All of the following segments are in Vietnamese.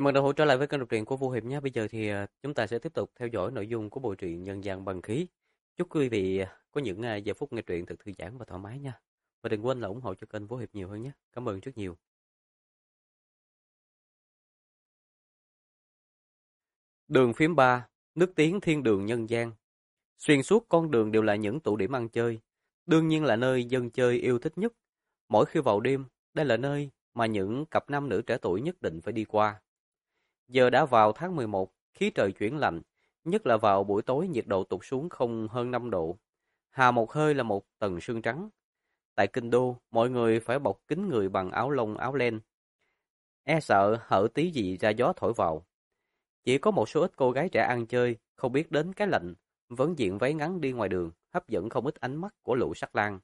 Chào mừng đã hỗ trở lại với kênh đọc truyện của Vũ Hiệp nhé. Bây giờ thì chúng ta sẽ tiếp tục theo dõi nội dung của bộ truyện Nhân gian băng khí. Chúc quý vị có những giờ phút nghe truyện thật thư giãn và thoải mái nha. Và đừng quên là ủng hộ cho kênh Vũ Hiệp nhiều hơn nhé. Cảm ơn rất nhiều. Đường phím 3, nước tiếng thiên đường nhân gian. Xuyên suốt con đường đều là những tụ điểm ăn chơi. Đương nhiên là nơi dân chơi yêu thích nhất. Mỗi khi vào đêm, đây là nơi mà những cặp nam nữ trẻ tuổi nhất định phải đi qua. Giờ đã vào tháng 11, khí trời chuyển lạnh, nhất là vào buổi tối nhiệt độ tụt xuống không hơn 5 độ. Hà một hơi là một tầng sương trắng. Tại kinh đô, mọi người phải bọc kín người bằng áo lông áo len, e sợ hở tí gì ra gió thổi vào. Chỉ có một số ít cô gái trẻ ăn chơi, không biết đến cái lạnh, vẫn diện váy ngắn đi ngoài đường, hấp dẫn không ít ánh mắt của lũ sắc lang.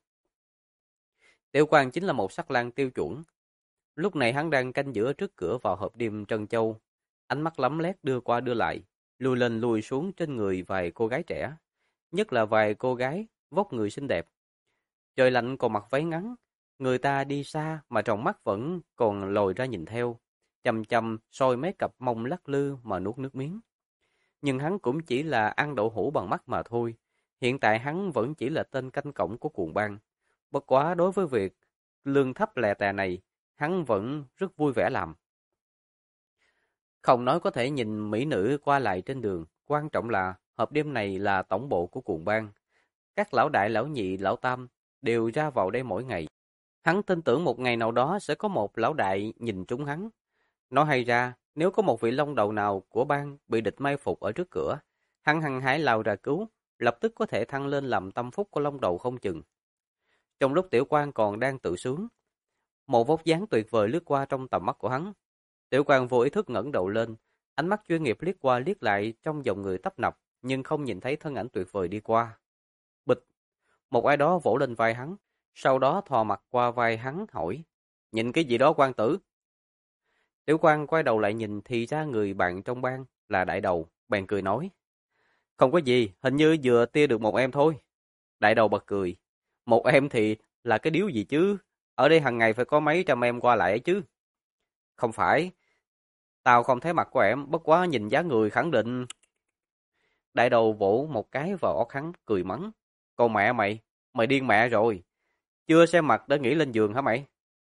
Tiêu Quang chính là một sắc lang tiêu chuẩn. Lúc này hắn đang canh giữa trước cửa vào hộp đêm Trân Châu, ánh mắt lấm lét đưa qua đưa lại, lùi lên lùi xuống trên người vài cô gái trẻ, nhất là vài cô gái vóc người xinh đẹp. Trời lạnh còn mặc váy ngắn, người ta đi xa mà trong mắt vẫn còn lồi ra nhìn theo, chằm chằm soi mấy cặp mông lắc lư mà nuốt nước miếng. Nhưng hắn cũng chỉ là ăn đậu hũ bằng mắt mà thôi. Hiện tại hắn vẫn chỉ là tên canh cổng của cuồng bang. Bất quá đối với việc lương thấp lè tè này, hắn vẫn rất vui vẻ làm. Không nói có thể nhìn mỹ nữ qua lại trên đường, quan trọng là hộp đêm này là tổng bộ của cuồng bang. Các lão đại, lão nhị, lão tam đều ra vào đây mỗi ngày. Hắn tin tưởng một ngày nào đó sẽ có một lão đại nhìn trúng hắn. Nói hay ra, nếu có một vị long đầu nào của bang bị địch mai phục ở trước cửa, hắn hăng hái lao ra cứu, lập tức có thể thăng lên làm tâm phúc của long đầu không chừng. Trong lúc Tiểu Quang còn đang tự sướng, một vóc dáng tuyệt vời lướt qua trong tầm mắt của hắn. Tiểu Quang vô ý thức ngẩng đầu lên, ánh mắt chuyên nghiệp liếc qua liếc lại trong dòng người tấp nập, nhưng không nhìn thấy thân ảnh tuyệt vời đi qua. Bịch, một ai đó vỗ lên vai hắn, sau đó thò mặt qua vai hắn hỏi: "Nhìn cái gì đó Quang tử?" Tiểu Quang quay đầu lại nhìn thì ra người bạn trong bang là Đại Đầu, bèn cười nói: "Không có gì, hình như vừa tia được một em thôi." Đại Đầu bật cười: "Một em thì là cái điếu gì chứ? Ở đây hàng ngày phải có mấy trăm em qua lại ấy chứ." "Không phải, tao không thấy mặt của em, bất quá nhìn dáng người khẳng định." Đại Đầu vỗ một cái vào óc hắn, cười mắng: "Con mẹ mày, mày điên mẹ rồi, chưa xem mặt đã nghĩ lên giường hả mày?"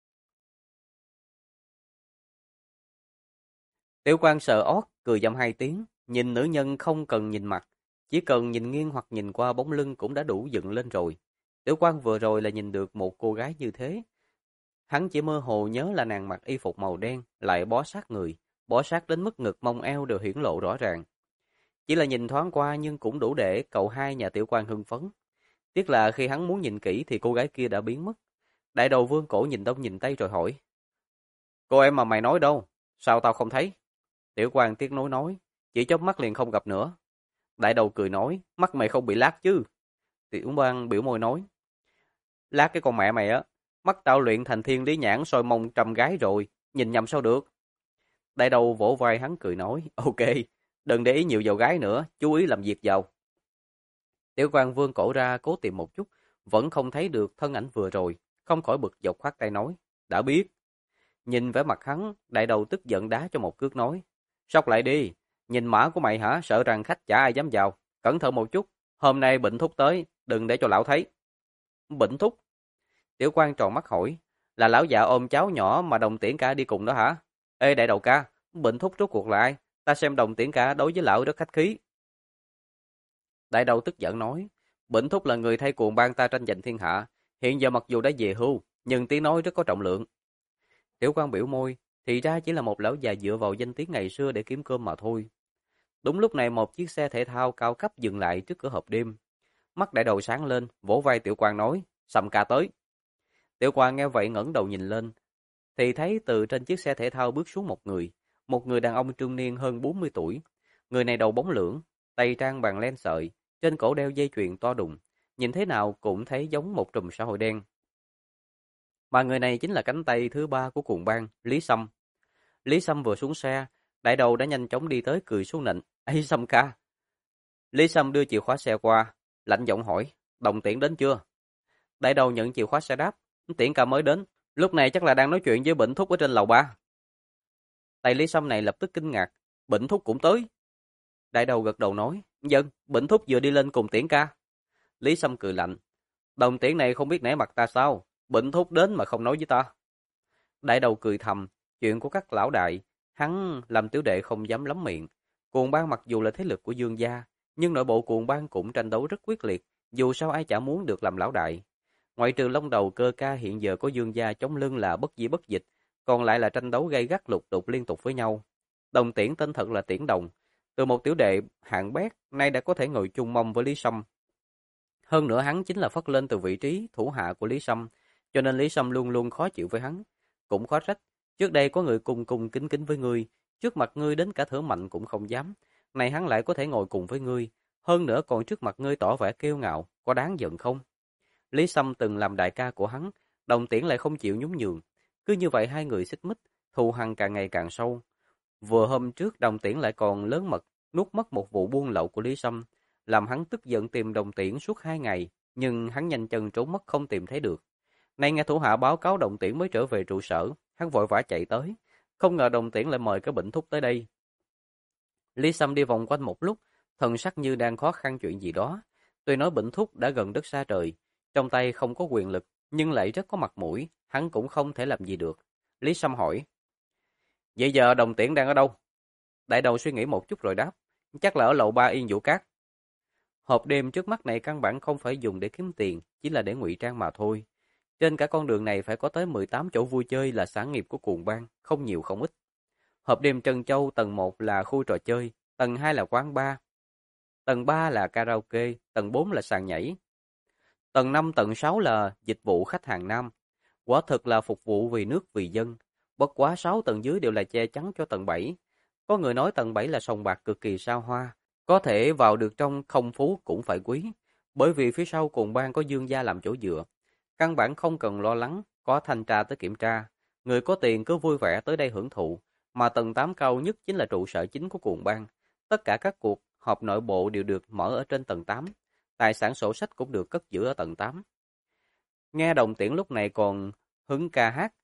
Tiểu Quang sờ ót, cười dăm hai tiếng, nhìn nữ nhân không cần nhìn mặt, chỉ cần nhìn nghiêng hoặc nhìn qua bóng lưng cũng đã đủ dựng lên rồi. Tiểu Quang vừa rồi là nhìn được một cô gái như thế. Hắn chỉ mơ hồ nhớ là nàng mặc y phục màu đen, lại bó sát người, bó sát đến mức ngực mông eo đều hiển lộ rõ ràng. Chỉ là nhìn thoáng qua nhưng cũng đủ để cậu hai nhà Tiểu Quang hưng phấn. Tiếc là khi hắn muốn nhìn kỹ thì cô gái kia đã biến mất. Đại Đầu vương cổ nhìn đông nhìn tây rồi hỏi: "Cô em mà mày nói đâu? Sao tao không thấy?" Tiểu Quang tiếc nuối nói: "Chỉ chớp mắt liền không gặp nữa." Đại Đầu cười nói: "Mắt mày không bị lác chứ?" Tiểu Quang biểu môi nói: "Lác cái con mẹ mày á, mắt tao luyện thành thiên lý nhãn soi mông trăm gái rồi, nhìn nhầm sao được." Đại Đầu vỗ vai hắn cười nói: "Ok, đừng để ý nhiều vào gái nữa, chú ý làm việc vào." Tiểu Quang vươn cổ ra cố tìm một chút, vẫn không thấy được thân ảnh vừa rồi, không khỏi bực dọc khoát tay nói: "Đã biết." Nhìn vẻ mặt hắn, Đại Đầu tức giận đá cho một cước nói: "Sóc lại đi, nhìn mã của mày hả, sợ rằng khách chả ai dám vào, cẩn thận một chút, hôm nay Bệnh Thúc tới, đừng để cho lão thấy." "Bệnh Thúc?" Tiểu Quang tròn mắt hỏi: "Là lão già ôm cháu nhỏ mà Đồng Tiễn Ca đi cùng đó hả?" "Ê Đại Đầu ca, Bệnh Thúc rốt cuộc là ai? Ta xem Đồng Tiễn Ca đối với lão rất khách khí." Đại Đầu tức giận nói: "Bệnh Thúc là người thay cuồng bang ta tranh giành thiên hạ, hiện giờ mặc dù đã về hưu, nhưng tiếng nói rất có trọng lượng." Tiểu Quang biểu môi, thì ra chỉ là một lão già dựa vào danh tiếng ngày xưa để kiếm cơm mà thôi. Đúng lúc này một chiếc xe thể thao cao cấp dừng lại trước cửa hộp đêm. Mắt Đại Đầu sáng lên, vỗ vai Tiểu Quang nói: "Sầm ca tới." Tiểu Quang nghe vậy ngẩng đầu nhìn lên, thì thấy từ trên chiếc xe thể thao bước xuống một người đàn ông trung niên hơn 40 tuổi. Người này đầu bóng lưỡng, tay trang bằng len sợi, trên cổ đeo dây chuyền to đùng, nhìn thế nào cũng thấy giống một trùm xã hội đen. Mà người này chính là cánh tay thứ ba của cuồng bang, Lý Sâm. Lý Sâm vừa xuống xe, Đại Đầu đã nhanh chóng đi tới cười xuống nịnh: "Ây Sâm ca." Lý Sâm đưa chìa khóa xe qua, lạnh giọng hỏi: "Đồng Tiễn đến chưa?" Đại Đầu nhận chìa khóa xe đáp: "Tiễn ca mới đến, lúc này chắc là đang nói chuyện với Bệnh Thúc ở trên lầu ba." Tay Lý Sâm này lập tức kinh ngạc. Bệnh Thúc cũng tới. Đại đầu gật đầu nói. Dân, Bệnh Thúc vừa đi lên cùng Tiễn ca. Lý Sâm cười lạnh. Đồng Tiễn này không biết nể mặt ta sao? Bệnh Thúc đến mà không nói với ta. Đại đầu cười thầm. Chuyện của các lão đại, hắn làm tiểu đệ không dám lắm miệng. Cuồng Bang mặc dù là thế lực của Dương gia, nhưng nội bộ Cuồng Bang cũng tranh đấu rất quyết liệt. Dù sao ai chả muốn được làm lão đại. Ngoại trừ Long Đầu Cơ Ca hiện giờ có Dương gia chống lưng là bất di bất dịch, còn lại là tranh đấu gay gắt lục đục liên tục với nhau. Đồng Tiễn tên thật là Tiễn Đồng, từ một tiểu đệ hạng bét, nay đã có thể ngồi chung mông với Lý Sâm. Hơn nữa hắn chính là phất lên từ vị trí thủ hạ của Lý Sâm, cho nên Lý Sâm luôn luôn khó chịu với hắn. Cũng khó trách, trước đây có người cung cung kính kính với ngươi, trước mặt ngươi đến cả thở mạnh cũng không dám. Này hắn lại có thể ngồi cùng với ngươi, hơn nữa còn trước mặt ngươi tỏ vẻ kiêu ngạo, có đáng giận không? Lý Sâm từng làm đại ca của hắn, Đồng Tiễn lại không chịu nhún nhường. Cứ như vậy hai người xích mích, thù hằn càng ngày càng sâu. Vừa hôm trước Đồng Tiễn lại còn lớn mật, nuốt mất một vụ buôn lậu của Lý Sâm, làm hắn tức giận tìm Đồng Tiễn suốt 2 ngày, nhưng hắn nhanh chân trốn mất không tìm thấy được. Nay nghe thủ hạ báo cáo Đồng Tiễn mới trở về trụ sở, hắn vội vã chạy tới, không ngờ Đồng Tiễn lại mời cái Bệnh Thúc tới đây. Lý Sâm đi vòng quanh một lúc, thần sắc như đang khó khăn chuyện gì đó. Tuy nói Bệnh Thúc đã gần đất xa trời, trong tay không có quyền lực, nhưng lại rất có mặt mũi, hắn cũng không thể làm gì được. Lý Sâm hỏi, vậy giờ Đồng Tiễn đang ở đâu? Đại đầu suy nghĩ một chút rồi đáp, chắc là ở lầu 3 Yên Vũ Cát. Hộp đêm trước mắt này căn bản không phải dùng để kiếm tiền, chỉ là để ngụy trang mà thôi. Trên cả con đường này phải có tới 18 chỗ vui chơi là sản nghiệp của Cuồng Bang, không nhiều không ít. Hộp đêm Trân Châu tầng 1 là khu trò chơi, tầng 2 là quán bar, tầng 3 là karaoke, tầng 4 là sàn nhảy. Tầng 5, tầng 6 là dịch vụ khách hàng nam. Quả thực là phục vụ vì nước vì dân. Bất quá 6 tầng dưới đều là che chắn cho tầng 7. Có người nói tầng 7 là sòng bạc cực kỳ xa hoa. Có thể vào được trong không phú cũng phải quý. Bởi vì phía sau Cuồng Bang có Dương gia làm chỗ dựa. Căn bản không cần lo lắng, có thanh tra tới kiểm tra. Người có tiền cứ vui vẻ tới đây hưởng thụ. Mà tầng 8 cao nhất chính là trụ sở chính của Cuồng Bang. Tất cả các cuộc họp nội bộ đều được mở ở trên tầng 8. Tài sản sổ sách cũng được cất giữ ở tầng 8. Nghe Đồng Tiễn lúc này còn hứng ca hát.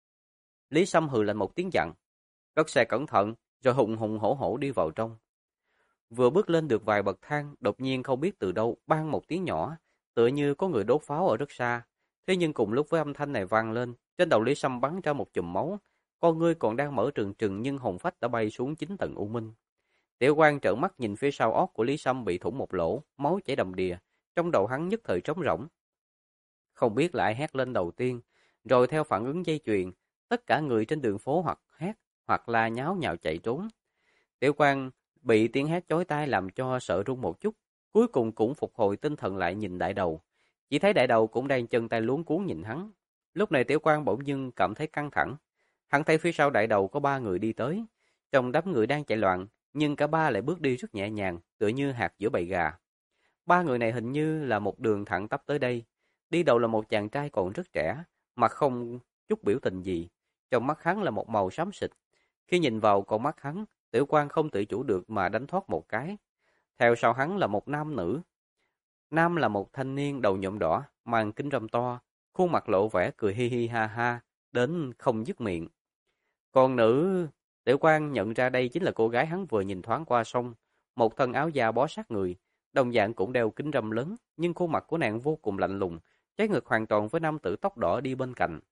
Lý Sâm hừ lạnh một tiếng dặn. Cất xe cẩn thận, rồi hùng hùng hổ hổ đi vào trong. Vừa bước lên được vài bậc thang, đột nhiên không biết từ đâu bang một tiếng nhỏ, tựa như có người đốt pháo ở rất xa. Thế nhưng cùng lúc với âm thanh này vang lên, trên đầu Lý Sâm bắn ra một chùm máu. Con ngươi còn đang mở trừng trừng nhưng hồn phách đã bay xuống 9 tầng u minh. Tiểu Quang trợn mắt nhìn phía sau óc của Lý Sâm bị thủng một lỗ, máu chảy đầm đìa, trong đầu hắn nhất thời trống rỗng. Không biết là ai hét lên đầu tiên, rồi theo phản ứng dây chuyền, tất cả người trên đường phố hoặc hét, hoặc la nháo nhào chạy trốn. Tiểu Quang bị tiếng hét chói tai làm cho sợ run một chút, cuối cùng cũng phục hồi tinh thần lại nhìn đại đầu. Chỉ thấy đại đầu cũng đang chân tay luống cuống nhìn hắn. Lúc này Tiểu Quang bỗng dưng cảm thấy căng thẳng. Hắn thấy phía sau đại đầu có 3 người đi tới, trong đám người đang chạy loạn, nhưng cả ba lại bước đi rất nhẹ nhàng, tựa như hạt giữa bầy gà. 3 người này hình như là một đường thẳng tắp tới đây. Đi đầu là một chàng trai còn rất trẻ, mặt không chút biểu tình gì. Trong mắt hắn là một màu xám xịt. Khi nhìn vào con mắt hắn, Tiểu Quang không tự chủ được mà đánh thoát một cái. Theo sau hắn là một nam nữ. Nam là một thanh niên đầu nhuộm đỏ, mang kính râm to, khuôn mặt lộ vẻ cười hi hi ha ha, đến không dứt miệng. Còn nữ, Tiểu Quang nhận ra đây chính là cô gái hắn vừa nhìn thoáng qua sông, một thân áo da bó sát người, đồng dạng cũng đeo kính râm lớn, nhưng khuôn mặt của nàng vô cùng lạnh lùng, trái ngược hoàn toàn với nam tử tóc đỏ đi bên cạnh.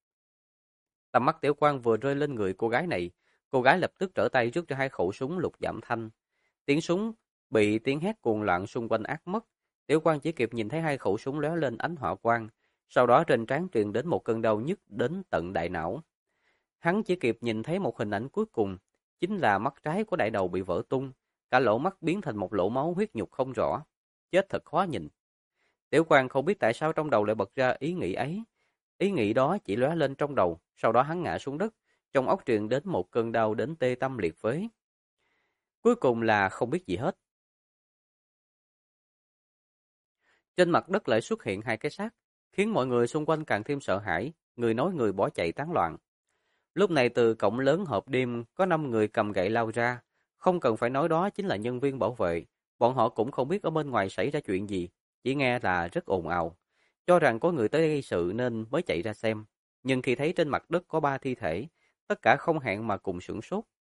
Tầm mắt Tiểu Quang vừa rơi lên người cô gái này, cô gái lập tức trở tay rút ra 2 khẩu súng lục giảm thanh. Tiếng súng bị tiếng hét cuồng loạn xung quanh át mất. Tiểu Quang chỉ kịp nhìn thấy 2 khẩu súng lóe lên ánh hỏa quang, sau đó trên trán truyền đến một cơn đau nhức đến tận đại não. Hắn chỉ kịp nhìn thấy một hình ảnh cuối cùng, chính là mắt trái của đại đầu bị vỡ tung, cả lỗ mắt biến thành một lỗ máu huyết nhục không rõ. Chết thật khó nhìn. Tiểu Quang không biết tại sao trong đầu lại bật ra ý nghĩ ấy. Ý nghĩ đó chỉ lóe lên trong đầu, sau đó hắn ngã xuống đất, trong óc truyền đến một cơn đau đến tê tâm liệt phế. Cuối cùng là không biết gì hết. Trên mặt đất lại xuất hiện 2 cái xác, khiến mọi người xung quanh càng thêm sợ hãi, người nói người bỏ chạy tán loạn. Lúc này từ cổng lớn hộp đêm có 5 người cầm gậy lao ra, không cần phải nói đó chính là nhân viên bảo vệ. Bọn họ cũng không biết ở bên ngoài xảy ra chuyện gì, chỉ nghe là rất ồn ào, cho rằng có người tới gây sự nên mới chạy ra xem. Nhưng khi thấy trên mặt đất có 3 thi thể, tất cả không hẹn mà cùng sửng sốt.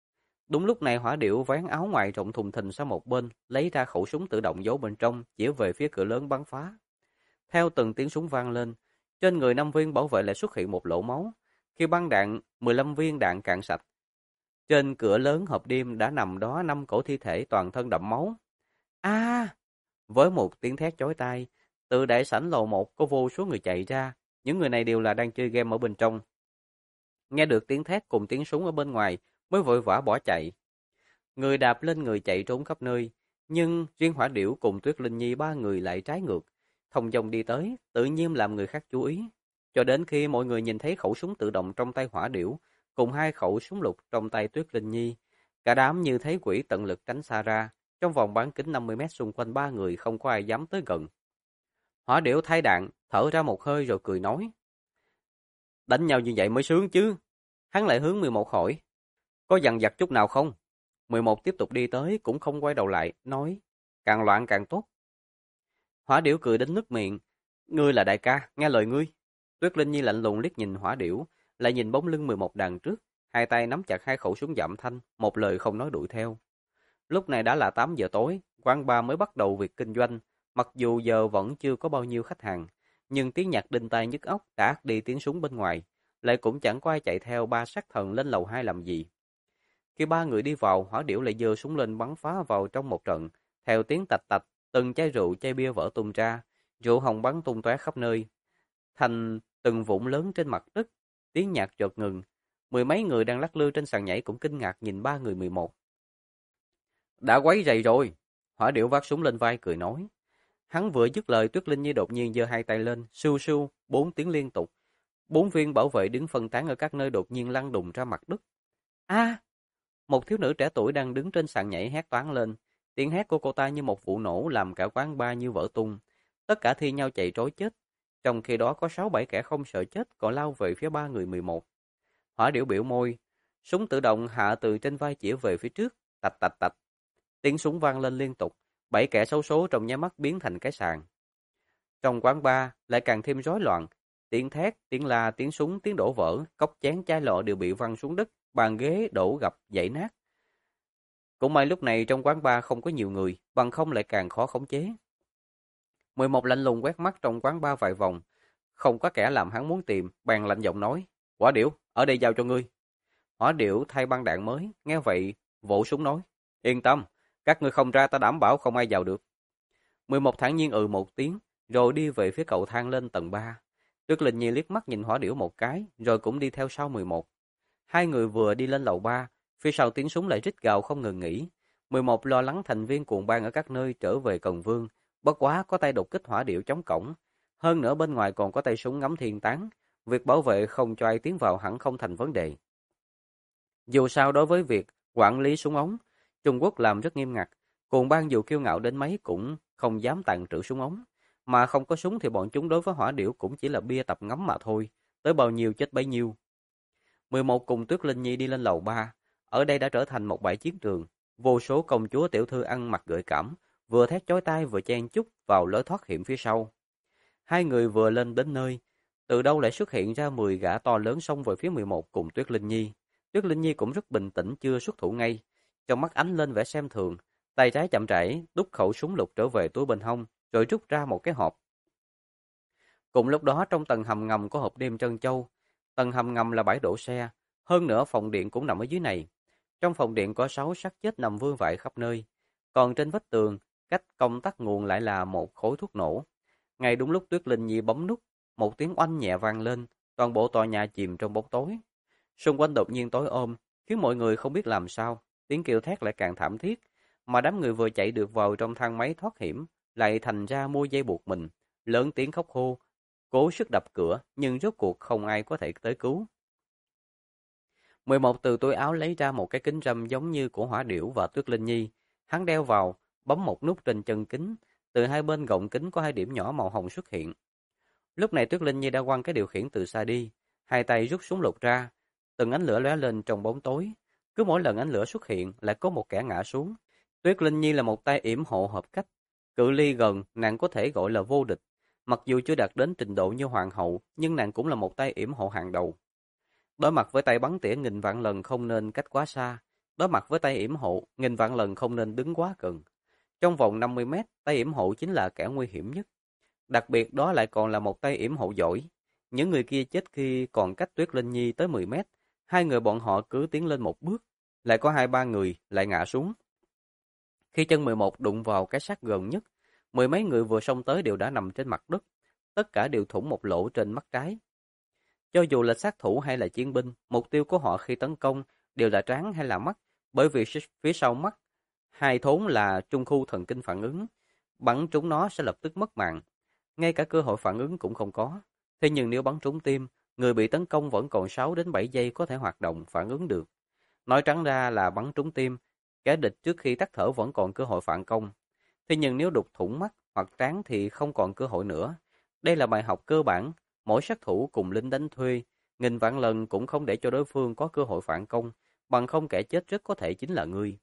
Đúng lúc này Hỏa Điểu vén áo ngoài rộng thùng thình sang một bên, lấy ra khẩu súng tự động giấu bên trong, chĩa về phía cửa lớn bắn phá. Theo từng tiếng súng vang lên, trên người 5 viên bảo vệ lại xuất hiện một lỗ máu. Khi băng đạn 15 viên đạn cạn sạch, trên cửa lớn hộp đêm đã nằm đó 5 cổ thi thể toàn thân đẫm máu. A! Với một tiếng thét chói tai, từ đại sảnh lầu 1 có vô số người chạy ra, những người này đều là đang chơi game ở bên trong. Nghe được tiếng thét cùng tiếng súng ở bên ngoài, mới vội vã bỏ chạy. Người đạp lên người chạy trốn khắp nơi, nhưng riêng Hỏa Điểu cùng Tuyết Linh Nhi 3 người lại trái ngược, thông dong đi tới, tự nhiên làm người khác chú ý. Cho đến khi mọi người nhìn thấy khẩu súng tự động trong tay Hỏa Điểu, cùng 2 khẩu súng lục trong tay Tuyết Linh Nhi, cả đám như thấy quỷ tận lực tránh xa ra, trong vòng bán kính 50 mét xung quanh 3 người không có ai dám tới gần. Hỏa Điểu thay đạn, thở ra một hơi rồi cười nói: "Đánh nhau như vậy mới sướng chứ." Hắn lại hướng 11 hỏi: "Có dằn vặt chút nào không?" 11 tiếp tục đi tới cũng không quay đầu lại, nói: "Càng loạn càng tốt." Hỏa Điểu cười đến nứt miệng: "Ngươi là đại ca, nghe lời ngươi." Tuyết Linh Nhi lạnh lùng liếc nhìn Hỏa Điểu, lại nhìn bóng lưng 11 đằng trước, hai tay nắm chặt 2 khẩu súng giảm thanh, một lời không nói đuổi theo. Lúc này đã là 8 giờ tối, quán bar mới bắt đầu việc kinh doanh, mặc dù giờ vẫn chưa có bao nhiêu khách hàng, nhưng tiếng nhạc đinh tai nhức óc đã át đi tiếng súng bên ngoài, lại cũng chẳng có ai chạy theo 3 sát thần lên lầu 2 làm gì. Khi 3 người đi vào, Hỏa Điểu lại giơ súng lên bắn phá vào trong một trận, theo tiếng tạch tạch, từng chai rượu, chai bia vỡ tung ra, rượu hồng bắn tung tóe khắp nơi, thành từng vụn lớn trên mặt đất. Tiếng nhạc chợt ngừng, 10 mấy người đang lắc lư trên sàn nhảy cũng kinh ngạc nhìn 3 người 11. "Đã quấy rầy rồi." Hỏa Điểu vác súng lên vai cười nói. Hắn vừa dứt lời, Tuyết Linh Nhi đột nhiên giơ hai tay lên, sưu sưu, 4 tiếng liên tục. 4 viên bảo vệ đứng phân tán ở các nơi đột nhiên lăn đùng ra mặt đất. A! Một thiếu nữ trẻ tuổi đang đứng trên sàn nhảy hét toáng lên. Tiếng hét của cô ta như một vụ nổ làm cả quán bar như vỡ tung. Tất cả thi nhau chạy trối chết. Trong khi đó có 6-7 kẻ không sợ chết còn lao về phía 3 người 11. Hỏa Điểu biểu môi, súng tự động hạ từ trên vai chĩa về phía trước, tạch tạch tạch. Tiếng súng vang lên liên tục, 7 kẻ xấu số trong nháy mắt biến thành cái sàn. Trong quán bar lại càng thêm rối loạn, tiếng thét, tiếng la, tiếng súng, tiếng đổ vỡ, cốc chén chai lọ đều bị văng xuống đất, bàn ghế đổ gập dãy nát. Cũng may lúc này trong quán bar không có nhiều người, bằng không lại càng khó khống chế. 11 lạnh lùng quét mắt trong quán bar vài vòng, không có kẻ làm hắn muốn tìm, bèn lạnh giọng nói: "Hỏa Điểu, ở đây giao cho ngươi." Hỏa Điểu thay băng đạn mới, nghe vậy vỗ súng nói: "Yên tâm, các ngươi không ra ta đảm bảo không ai vào được." 11 thản nhiên một tiếng, rồi đi về phía cầu thang lên tầng 3. Tuyết Linh Nhi liếc mắt nhìn Hỏa Điểu một cái, rồi cũng đi theo sau 11. 2 người vừa đi lên lầu 3, phía sau tiếng súng lại rít gào không ngừng nghỉ. 11 lo lắng thành viên cuồng bang ở các nơi trở về Cần Vương, bất quá có tay đột kích Hỏa Điểu chống cổng, hơn nữa bên ngoài còn có tay súng ngắm thiên tán, việc bảo vệ không cho ai tiến vào hẳn không thành vấn đề. Dù sao đối với việc quản lý súng ống, Trung Quốc làm rất nghiêm ngặt, cuồng bang dù kiêu ngạo đến mấy cũng không dám tàn trữ súng ống, mà không có súng thì bọn chúng đối với Hỏa Điểu cũng chỉ là bia tập ngắm mà thôi, tới bao nhiêu chết bấy nhiêu. 11 cùng Tuyết Linh Nhi đi lên lầu 3, ở đây đã trở thành một bãi chiến trường, vô số công chúa tiểu thư ăn mặc gợi cảm, vừa thét chói tai vừa chen chúc vào lối thoát hiểm phía sau. 2 người vừa lên đến nơi, từ đâu lại xuất hiện ra 10 gã to lớn xông về phía 11 cùng Tuyết Linh Nhi. Tuyết Linh Nhi cũng rất bình tĩnh chưa xuất thủ ngay, trong mắt ánh lên vẻ xem thường, tay trái chậm rãi đút khẩu súng lục trở về túi bên hông, rồi rút ra một cái hộp. Cùng lúc đó trong tầng hầm ngầm có hộp đêm trân châu, tầng hầm ngầm là bãi đổ xe, hơn nữa phòng điện cũng nằm ở dưới này. Trong phòng điện có 6 xác chết nằm vương vãi khắp nơi, còn trên vách tường, cách công tắc nguồn lại là một khối thuốc nổ. Ngay đúng lúc Tuyết Linh Nhi bấm nút, một tiếng oanh nhẹ vang lên, toàn bộ tòa nhà chìm trong bóng tối. Xung quanh đột nhiên tối ôm, khiến mọi người không biết làm sao, tiếng kêu thét lại càng thảm thiết, mà đám người vừa chạy được vào trong thang máy thoát hiểm, lại thành ra mua dây buộc mình, lớn tiếng khóc hô, cố sức đập cửa, nhưng rốt cuộc không ai có thể tới cứu. 11 từ túi áo lấy ra một cái kính râm giống như của Hỏa Điểu và Tuyết Linh Nhi, hắn đeo vào, bấm một nút trên chân kính, từ hai bên gọng kính có 2 điểm nhỏ màu hồng xuất hiện. Lúc này Tuyết Linh Nhi đã quăng cái điều khiển từ xa đi, hai tay rút súng lục ra, từng ánh lửa lóe lên trong bóng tối, cứ mỗi lần ánh lửa xuất hiện lại có một kẻ ngã xuống. Tuyết Linh Nhi là một tay yểm hộ hợp cách, cự ly gần nàng có thể gọi là vô địch, mặc dù chưa đạt đến trình độ như hoàng hậu, nhưng nàng cũng là một tay yểm hộ hàng đầu. Đối mặt với tay bắn tỉa nghìn vạn lần không nên cách quá xa, Đối mặt với tay yểm hộ, nghìn vạn lần không nên đứng quá gần. Trong vòng 50 mét, tay yểm hộ chính là kẻ nguy hiểm nhất. Đặc biệt đó lại còn là một tay yểm hộ giỏi. Những người kia chết khi còn cách Tuyết Linh Nhi tới 10 mét. Hai người bọn họ cứ tiến lên một bước, lại có hai ba người lại ngã xuống. Khi chân 11 đụng vào cái xác gần nhất, mười mấy người vừa xông tới đều đã nằm trên mặt đất. Tất cả đều thủng một lỗ trên mắt trái. Cho dù là sát thủ hay là chiến binh, mục tiêu của họ khi tấn công đều là trán hay là mắt, bởi vì phía sau mắt, hai thốn là trung khu thần kinh phản ứng. Bắn trúng nó sẽ lập tức mất mạng. Ngay cả cơ hội phản ứng cũng không có. Thế nhưng nếu bắn trúng tim, người bị tấn công vẫn còn 6 đến 7 giây có thể hoạt động, phản ứng được. Nói trắng ra là bắn trúng tim, kẻ địch trước khi tắt thở vẫn còn cơ hội phản công. Thế nhưng nếu đục thủng mắt hoặc trán thì không còn cơ hội nữa. Đây là bài học cơ bản, mỗi sát thủ cùng lính đánh thuê, nghìn vạn lần cũng không để cho đối phương có cơ hội phản công, bằng không kẻ chết rất có thể chính là ngươi.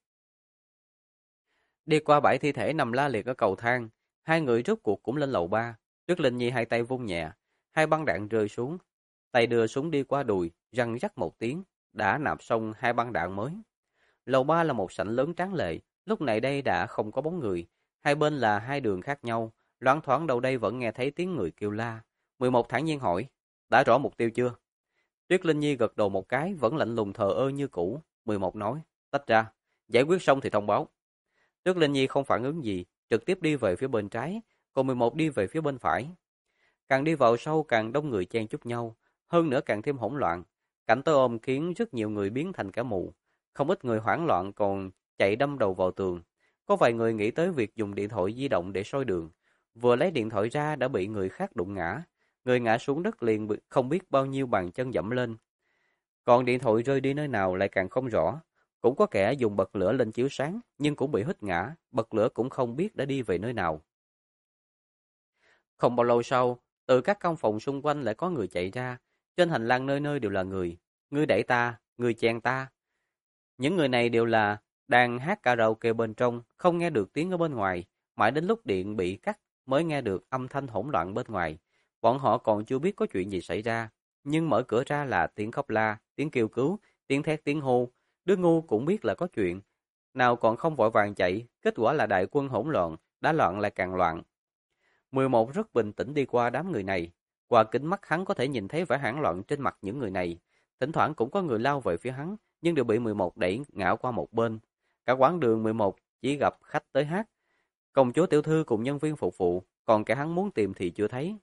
Đi qua bãi thi thể nằm la liệt ở cầu thang, hai người rốt cuộc cũng lên lầu 3. Tuyết Linh Nhi hai tay vung nhẹ, hai băng đạn rơi xuống. Tay đưa súng đi qua đùi, răng rắc một tiếng, đã nạp xong hai băng đạn mới. Lầu 3 là một sảnh lớn tráng lệ, lúc này đây đã không có bóng người. Hai bên là hai đường khác nhau, loáng thoáng đâu đây vẫn nghe thấy tiếng người kêu la. 11 thản nhiên hỏi, đã rõ mục tiêu chưa? Tuyết Linh Nhi gật đầu một cái, vẫn lạnh lùng thờ ơ như cũ. 11 nói, tách ra, giải quyết xong thì thông báo. Tuyết Linh Nhi không phản ứng gì, trực tiếp đi về phía bên trái, còn 11 đi về phía bên phải. Càng đi vào sâu càng đông người chen chúc nhau, hơn nữa càng thêm hỗn loạn. Cảnh tối ôm khiến rất nhiều người biến thành kẻ mù. Không ít người hoảng loạn còn chạy đâm đầu vào tường. Có vài người nghĩ tới việc dùng điện thoại di động để soi đường. Vừa lấy điện thoại ra đã bị người khác đụng ngã. Người ngã xuống đất liền không biết bao nhiêu bàn chân dẫm lên. Còn điện thoại rơi đi nơi nào lại càng không rõ. Cũng có kẻ dùng bật lửa lên chiếu sáng, nhưng cũng bị hít ngã, bật lửa cũng không biết đã đi về nơi nào. Không bao lâu sau, từ các căn phòng xung quanh lại có người chạy ra, trên hành lang nơi nơi đều là người. Ngươi đẩy ta, ngươi chen ta. Những người này đều là đang hát karaoke bên trong, không nghe được tiếng ở bên ngoài, mãi đến lúc điện bị cắt mới nghe được âm thanh hỗn loạn bên ngoài. Bọn họ còn chưa biết có chuyện gì xảy ra, nhưng mở cửa ra là tiếng khóc la, tiếng kêu cứu, tiếng thét tiếng hô. Đứa ngu cũng biết là có chuyện, nào còn không vội vàng chạy, kết quả là đại quân hỗn loạn, đã loạn lại càng loạn. 11 rất bình tĩnh đi qua đám người này, qua kính mắt hắn có thể nhìn thấy vẻ hoảng loạn trên mặt những người này. Thỉnh thoảng cũng có người lao về phía hắn, nhưng đều bị 11 đẩy ngã qua một bên. Cả quãng đường 11 chỉ gặp khách tới hát, công chúa tiểu thư cùng nhân viên phục vụ, còn kẻ hắn muốn tìm thì chưa thấy.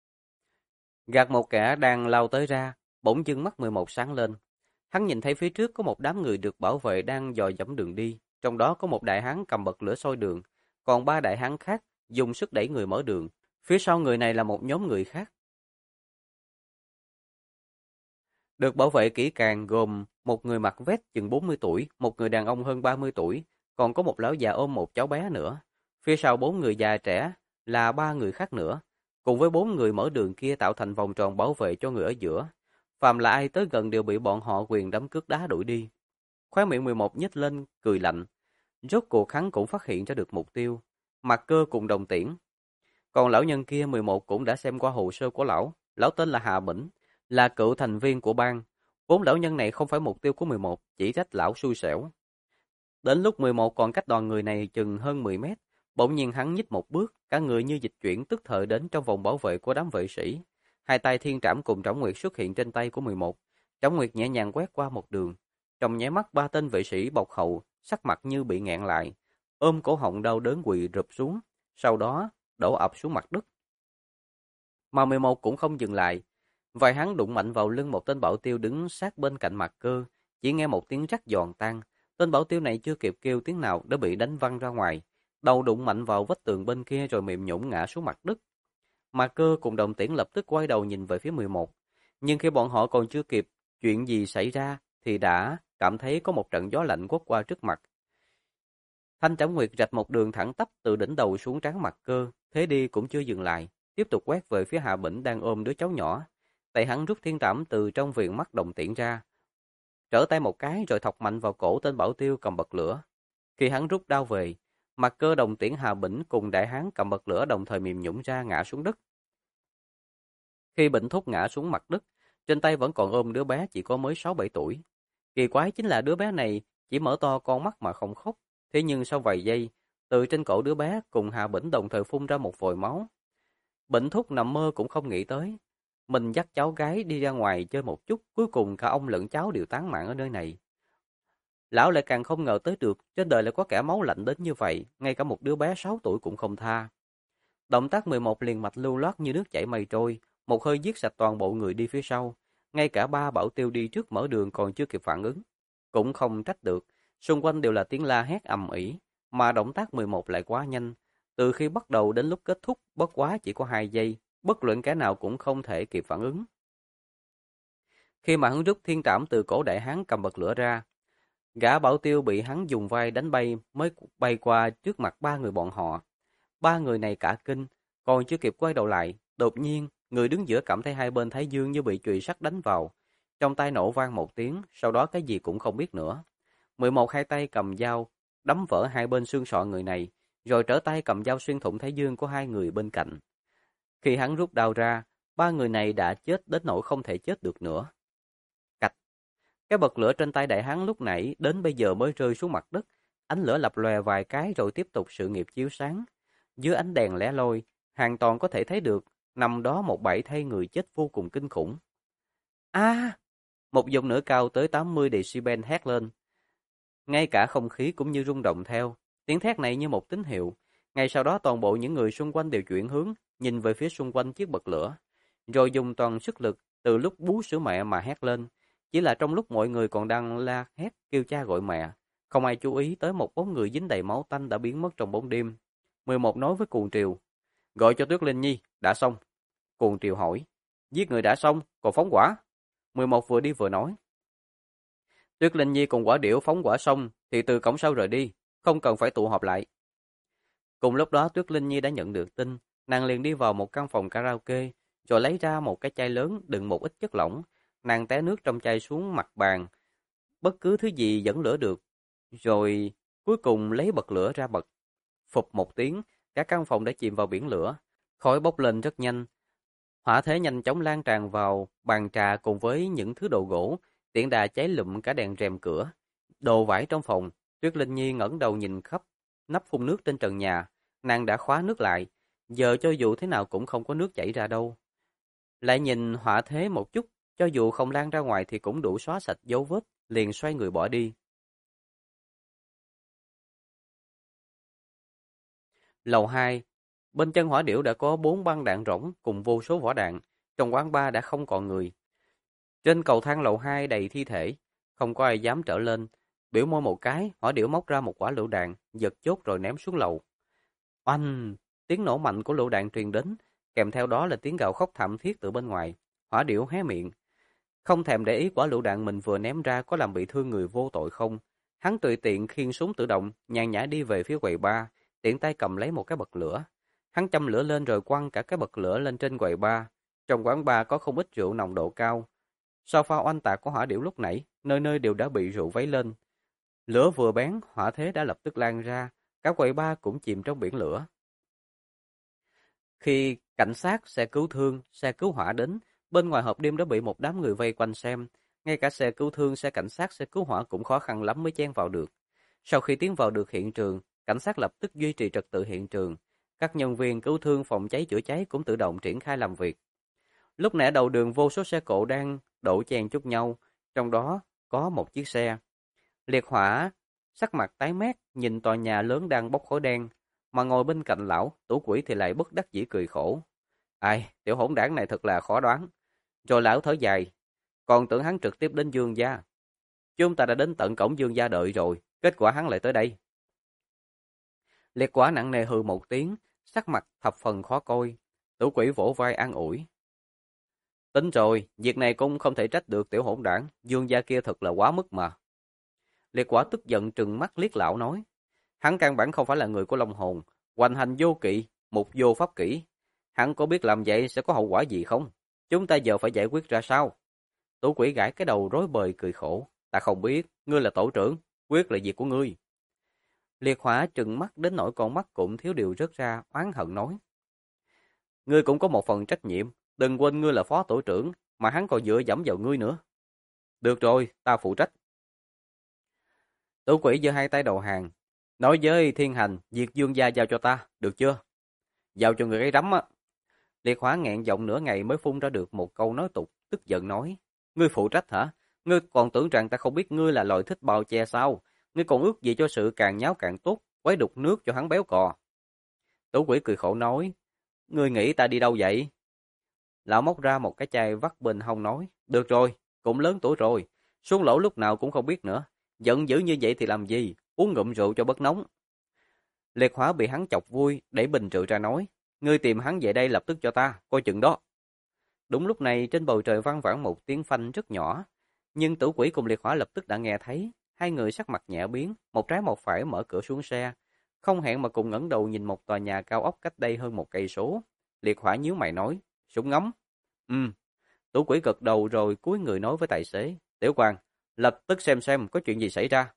Gạt một kẻ đang lao tới ra, bỗng dưng mắt 11 sáng lên. Hắn nhìn thấy phía trước có một đám người được bảo vệ đang dò dẫm đường đi, trong đó có một đại hán cầm bật lửa soi đường, còn ba đại hán khác dùng sức đẩy người mở đường. Phía sau người này là một nhóm người khác. Được bảo vệ kỹ càng gồm một người mặc vest chừng 40 tuổi, một người đàn ông hơn 30 tuổi, còn có một lão già ôm một cháu bé nữa. Phía sau bốn người già trẻ là ba người khác nữa, cùng với bốn người mở đường kia tạo thành vòng tròn bảo vệ cho người ở giữa. Phàm là ai tới gần đều bị bọn họ quyền đấm cước đá đuổi đi. Khóe miệng 11 nhếch lên, cười lạnh. Rốt cuộc hắn cũng phát hiện ra được mục tiêu. Mặt Cơ cùng Đồng Tiễn. Còn lão nhân kia 11 cũng đã xem qua hồ sơ của lão. Lão tên là Hà Bỉnh, là cựu thành viên của bang. Bốn lão nhân này không phải mục tiêu của 11, chỉ trách lão xui xẻo. Đến lúc 11 còn cách đoàn người này chừng hơn 10 mét, bỗng nhiên hắn nhích một bước, cả người như dịch chuyển tức thời đến trong vòng bảo vệ của đám vệ sĩ. Hai tay thiên trảm cùng trảm nguyệt xuất hiện trên tay của 11. Trảm nguyệt nhẹ nhàng quét qua một đường. Trong nháy mắt ba tên vệ sĩ bọc hậu, sắc mặt như bị nghẹn lại, ôm cổ họng đau đớn quỳ rụp xuống, sau đó đổ ập xuống mặt đất. Mà 11 cũng không dừng lại, vài hắn đụng mạnh vào lưng một tên bảo tiêu đứng sát bên cạnh Mặt Cơ, chỉ nghe một tiếng rắc giòn tan, tên bảo tiêu này chưa kịp kêu tiếng nào đã bị đánh văng ra ngoài, đầu đụng mạnh vào vách tường bên kia rồi mềm nhũn ngã xuống mặt đất. Mặt Cơ cùng Đồng Tiễn lập tức quay đầu nhìn về phía 11, nhưng khi bọn họ còn chưa kịp chuyện gì xảy ra thì đã cảm thấy có một trận gió lạnh quất qua trước mặt. Thanh Trảm Nguyệt rạch một đường thẳng tắp từ đỉnh đầu xuống trán Mặt Cơ, thế đi cũng chưa dừng lại, tiếp tục quét về phía Hà Bỉnh đang ôm đứa cháu nhỏ. Tay hắn rút thiên trảm từ trong viền mắt Đồng Tiễn ra, trở tay một cái rồi thọc mạnh vào cổ tên bảo tiêu cầm bật lửa. Khi hắn rút đao về, Mặt Cơ, Đồng Tiễn, Hà Bỉnh cùng đại hán cầm bật lửa đồng thời mềm nhũn ra ngã xuống đất. Khi Bỉnh Thúc ngã xuống mặt đất, trên tay vẫn còn ôm đứa bé chỉ có mới 6-7 tuổi. Kỳ quái chính là đứa bé này chỉ mở to con mắt mà không khóc. Thế nhưng sau vài giây, từ trên cổ đứa bé cùng Hà Bỉnh đồng thời phun ra một vòi máu. Bỉnh Thúc nằm mơ cũng không nghĩ tới. Mình dắt cháu gái đi ra ngoài chơi một chút, cuối cùng cả ông lẫn cháu đều tán mạng ở nơi này. Lão lại càng không ngờ tới được, trên đời lại có kẻ máu lạnh đến như vậy, ngay cả một đứa bé 6 tuổi cũng không tha. Động tác 11 liền mạch lưu loát như nước chảy mây trôi, một hơi giết sạch toàn bộ người đi phía sau. Ngay cả ba Bảo Tiêu đi trước mở đường còn chưa kịp phản ứng. Cũng không trách được, xung quanh đều là tiếng la hét ầm ĩ, mà động tác 11 lại quá nhanh. Từ khi bắt đầu đến lúc kết thúc, bất quá chỉ có 2 giây, bất luận kẻ nào cũng không thể kịp phản ứng. Khi mà hắn rút thiên trảm từ cổ đại hán cầm bật lửa ra, gã Bảo Tiêu bị hắn dùng vai đánh bay mới bay qua trước mặt ba người bọn họ. Ba người này cả kinh, còn chưa kịp quay đầu lại, đột nhiên, người đứng giữa cảm thấy hai bên thái dương như bị chùy sắt đánh vào. Trong tay nổ vang một tiếng, sau đó cái gì cũng không biết nữa. 11 hai tay cầm dao, đấm vỡ hai bên xương sọ người này, rồi trở tay cầm dao xuyên thủng thái dương của hai người bên cạnh. Khi hắn rút đao ra, ba người này đã chết đến nỗi không thể chết được nữa. Cạch! Cái bật lửa trên tay đại hán lúc nãy đến bây giờ mới rơi xuống mặt đất, ánh lửa lập lòe vài cái rồi tiếp tục sự nghiệp chiếu sáng. Dưới ánh đèn lẻ loi, hoàn toàn có thể thấy được, nằm đó một bãi thây người chết vô cùng kinh khủng. A! Một giọng nữ cao tới 80 decibel hét lên. Ngay cả không khí cũng như rung động theo, tiếng thét này như một tín hiệu. Ngay sau đó toàn bộ những người xung quanh đều chuyển hướng, nhìn về phía xung quanh chiếc bật lửa, rồi dùng toàn sức lực từ lúc bú sữa mẹ mà hét lên. Chỉ là trong lúc mọi người còn đang la hét kêu cha gọi mẹ, không ai chú ý tới một bóng người dính đầy máu tanh đã biến mất trong bóng đêm. 11 nói với Cuồng Triều, gọi cho Tuyết Linh Nhi, đã xong. Cuồng Triều hỏi, giết người đã xong, còn phóng hỏa? 11 vừa đi vừa nói. Tuyết Linh Nhi cùng Quả Điểu phóng hỏa xong thì từ cổng sau rời đi, không cần phải tụ họp lại. Cùng lúc đó Tuyết Linh Nhi đã nhận được tin, nàng liền đi vào một căn phòng karaoke, rồi lấy ra một cái chai lớn đựng một ít chất lỏng, nàng té nước trong chai xuống mặt bàn, bất cứ thứ gì dẫn lửa được, rồi cuối cùng lấy bật lửa ra bật. Phụp một tiếng, cả căn phòng đã chìm vào biển lửa, khói bốc lên rất nhanh. Hỏa thế nhanh chóng lan tràn vào bàn trà cùng với những thứ đồ gỗ, tiện đà cháy lụm cả đèn rèm cửa. Đồ vải trong phòng, Tuyết Linh Nhi ngẩng đầu nhìn khắp nắp phun nước trên trần nhà, nàng đã khóa nước lại, giờ cho dù thế nào cũng không có nước chảy ra đâu. Lại nhìn hỏa thế một chút, cho dù không lan ra ngoài thì cũng đủ xóa sạch dấu vết, liền xoay người bỏ đi. Lầu 2, bên chân hỏa điểu đã có 4 băng đạn rỗng cùng vô số vỏ đạn, trong quán bar đã không còn người. Trên cầu thang lầu 2 đầy thi thể, không có ai dám trở lên. Biểu môi một cái, hỏa điểu móc ra một quả lựu đạn, giật chốt rồi ném xuống lầu. Oanh! Tiếng nổ mạnh của lựu đạn truyền đến, kèm theo đó là tiếng gào khóc thảm thiết từ bên ngoài. Hỏa điểu hé miệng, không thèm để ý quả lựu đạn mình vừa ném ra có làm bị thương người vô tội không. Hắn tùy tiện khiêng súng tự động, nhàn nhã đi về phía quầy bar, tiện tay cầm lấy một cái bật lửa. Hắn châm lửa lên rồi quăng cả cái bật lửa lên trên quầy bar. Trong quán bar có không ít rượu nồng độ cao. Sau pha oanh tạc của hỏa điểu lúc nãy, nơi nơi đều đã bị rượu vấy lên. Lửa vừa bén, hỏa thế đã lập tức lan ra, cả quầy bar cũng chìm trong biển lửa. Khi cảnh sát, xe cứu thương, xe cứu hỏa đến, bên ngoài hộp đêm đã bị một đám người vây quanh xem. Ngay cả xe cứu thương, xe cảnh sát, xe cứu hỏa cũng khó khăn lắm mới chen vào được. Sau khi tiến vào được hiện trường, cảnh sát lập tức duy trì trật tự hiện trường. Các nhân viên cứu thương phòng cháy chữa cháy cũng tự động triển khai làm việc. Lúc nãy đầu đường vô số xe cộ đang đổ chen chúc nhau, trong đó có một chiếc xe. Liệt Hỏa sắc mặt tái mét nhìn tòa nhà lớn đang bốc khói đen, mà ngồi bên cạnh lão, Tủ Quỷ thì lại bất đắc dĩ cười khổ. Ai, tiểu hỗn đảng này thật là khó đoán. Rồi lão thở dài, còn tưởng hắn trực tiếp đến Dương gia. Chúng ta đã đến tận cổng Dương gia đợi rồi, kết quả hắn lại tới đây. Liệt Quả nặng nề hừ một tiếng, sắc mặt thập phần khó coi. Tủ Quỷ vỗ vai an ủi. Tính rồi, việc này cũng không thể trách được tiểu hỗn đảng, Dương gia kia thật là quá mức mà. Liệt Quả tức giận trừng mắt liếc lão nói, hắn căn bản không phải là người của Long Hồn, hoành hành vô kỵ, mục vô pháp kỷ. Hắn có biết làm vậy sẽ có hậu quả gì không? Chúng ta giờ phải giải quyết ra sao? Tủ Quỷ gãi cái đầu rối bời cười khổ, ta không biết, ngươi là tổ trưởng, quyết là việc của ngươi. Liệt Hỏa trừng mắt đến nỗi con mắt cũng thiếu điều rớt ra, oán hận nói. Ngươi cũng có một phần trách nhiệm, đừng quên ngươi là phó tổ trưởng, mà hắn còn dựa dẫm vào ngươi nữa. Được rồi, ta phụ trách. Tử quỷ giơ hai tay đầu hàng, nói với Thiên Hành, việc Dương gia giao cho ta, được chưa? Giao cho người cái rắm á. Liệt Hỏa nghẹn giọng nửa ngày mới phun ra được một câu nói tục, tức giận nói: Ngươi phụ trách hả? Ngươi còn tưởng rằng ta không biết ngươi là loài thích bao che sao? Ngươi còn ước gì cho sự càng nháo càng tốt, quấy đục nước cho hắn béo cò. Tử quỷ cười khổ nói: Ngươi nghĩ ta đi đâu vậy? Lão móc ra một cái chai vắt bên hông nói: Được rồi, cũng lớn tuổi rồi, xuống lỗ lúc nào cũng không biết nữa. Giận dữ như vậy thì làm gì? Uống ngụm rượu cho bớt nóng. Liệt Hỏa bị hắn chọc vui, đẩy bình rượu ra nói: Ngươi tìm hắn về đây lập tức cho ta, coi chừng đó. Đúng lúc này trên bầu trời vang vẳng một tiếng phanh rất nhỏ, nhưng Tử Quỷ cùng Liệt Hỏa lập tức đã nghe thấy. Hai người sắc mặt nhẹ biến, một trái một phải mở cửa xuống xe, không hẹn mà cùng ngẩng đầu nhìn một tòa nhà cao ốc cách đây hơn 1 cây số. Liệt Hỏa nhíu mày nói: Súng ngắm. Tử Quỷ gật đầu rồi cúi người nói với tài xế: Tiểu Hoàng, lập tức xem có chuyện gì xảy ra.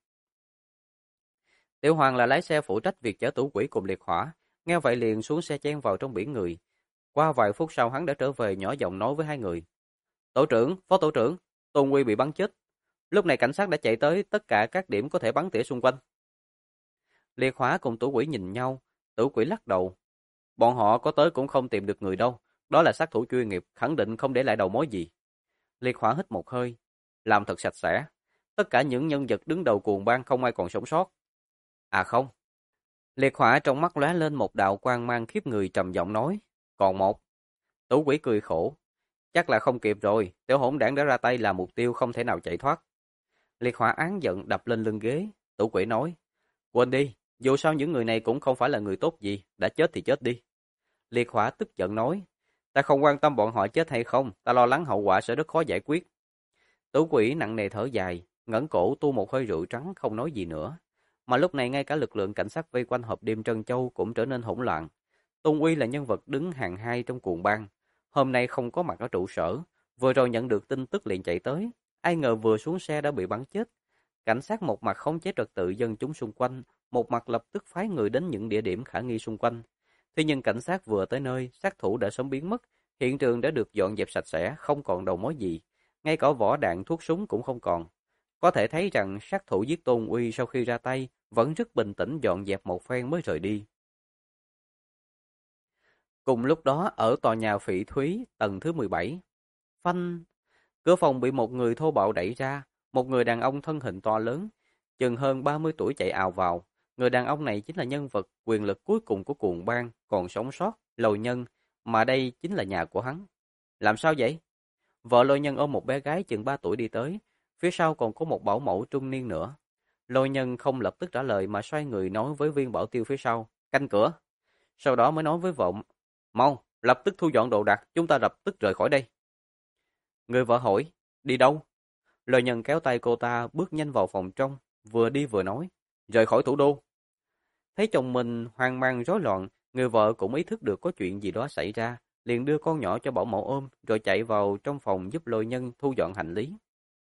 Tiểu Hoàng là lái xe phụ trách việc chở Tử Quỷ cùng Liệt Hỏa, nghe vậy liền xuống xe chen vào trong biển người. Qua vài phút sau hắn đã trở về nhỏ giọng nói với hai người: Tổ trưởng, phó tổ trưởng, Tôn Quy bị bắn chết. Lúc này cảnh sát đã chạy tới tất cả các điểm có thể bắn tỉa xung quanh. Liệt Hỏa cùng Tử Quỷ nhìn nhau, Tử Quỷ lắc đầu: Bọn họ có tới cũng không tìm được người đâu, đó là sát thủ chuyên nghiệp, khẳng định không để lại đầu mối gì. Liệt Hỏa hít một hơi: Làm thật sạch sẽ, tất cả những nhân vật đứng đầu cuồng bang không ai còn sống sót. À không. Liệt Hỏa trong mắt lóe lên một đạo quang mang khiếp người, trầm giọng nói: Còn một. Tử Quỷ cười khổ: Chắc là không kịp rồi, tiểu hỗn đảng đã ra tay là mục tiêu không thể nào chạy thoát. Liệt Hỏa án giận đập lên lưng ghế. Tử Quỷ nói: Quên đi, dù sao những người này cũng không phải là người tốt gì, đã chết thì chết đi. Liệt Hỏa tức giận nói: Ta không quan tâm bọn họ chết hay không, ta lo lắng hậu quả sẽ rất khó giải quyết. Tử Quỷ nặng nề thở dài, ngẩng cổ tu một hơi rượu trắng không nói gì nữa. Mà lúc này ngay cả lực lượng cảnh sát vây quanh hộp đêm Trân Châu cũng trở nên hỗn loạn. Tôn Uy là nhân vật đứng hàng hai trong cuồng bang, hôm nay không có mặt ở trụ sở, vừa rồi nhận được tin tức liền chạy tới, ai ngờ vừa xuống xe đã bị bắn chết. Cảnh sát một mặt khống chế trật tự dân chúng xung quanh, một mặt lập tức phái người đến những địa điểm khả nghi xung quanh. Thế nhưng cảnh sát vừa tới nơi, sát thủ đã sớm biến mất, hiện trường đã được dọn dẹp sạch sẽ, không còn đầu mối gì, ngay cả vỏ đạn thuốc súng cũng không còn. Có thể thấy rằng sát thủ giết Tôn Uy sau khi ra tay vẫn rất bình tĩnh dọn dẹp một phen mới rời đi. Cùng lúc đó ở tòa nhà Phỉ Thúy tầng thứ 17, phanh, cửa phòng bị một người thô bạo đẩy ra, một người đàn ông thân hình to lớn, chừng hơn 30 tuổi chạy ào vào. Người đàn ông này chính là nhân vật quyền lực cuối cùng của cuồng bang còn sống sót, Lôi Nhân, mà đây chính là nhà của hắn. Làm sao vậy? Vợ Lôi Nhân ôm một bé gái chừng 3 tuổi đi tới, phía sau còn có một bảo mẫu trung niên nữa. Lôi Nhân không lập tức trả lời mà xoay người nói với viên bảo tiêu phía sau: Canh cửa. Sau đó mới nói với vợ: Mau, lập tức thu dọn đồ đạc, chúng ta lập tức rời khỏi đây. Người vợ hỏi: Đi đâu? Lôi Nhân kéo tay cô ta bước nhanh vào phòng trong, vừa đi vừa nói: Rời khỏi thủ đô. Thấy chồng mình hoang mang rối loạn, người vợ cũng ý thức được có chuyện gì đó xảy ra, liền đưa con nhỏ cho bảo mẫu ôm, rồi chạy vào trong phòng giúp Lôi Nhân thu dọn hành lý.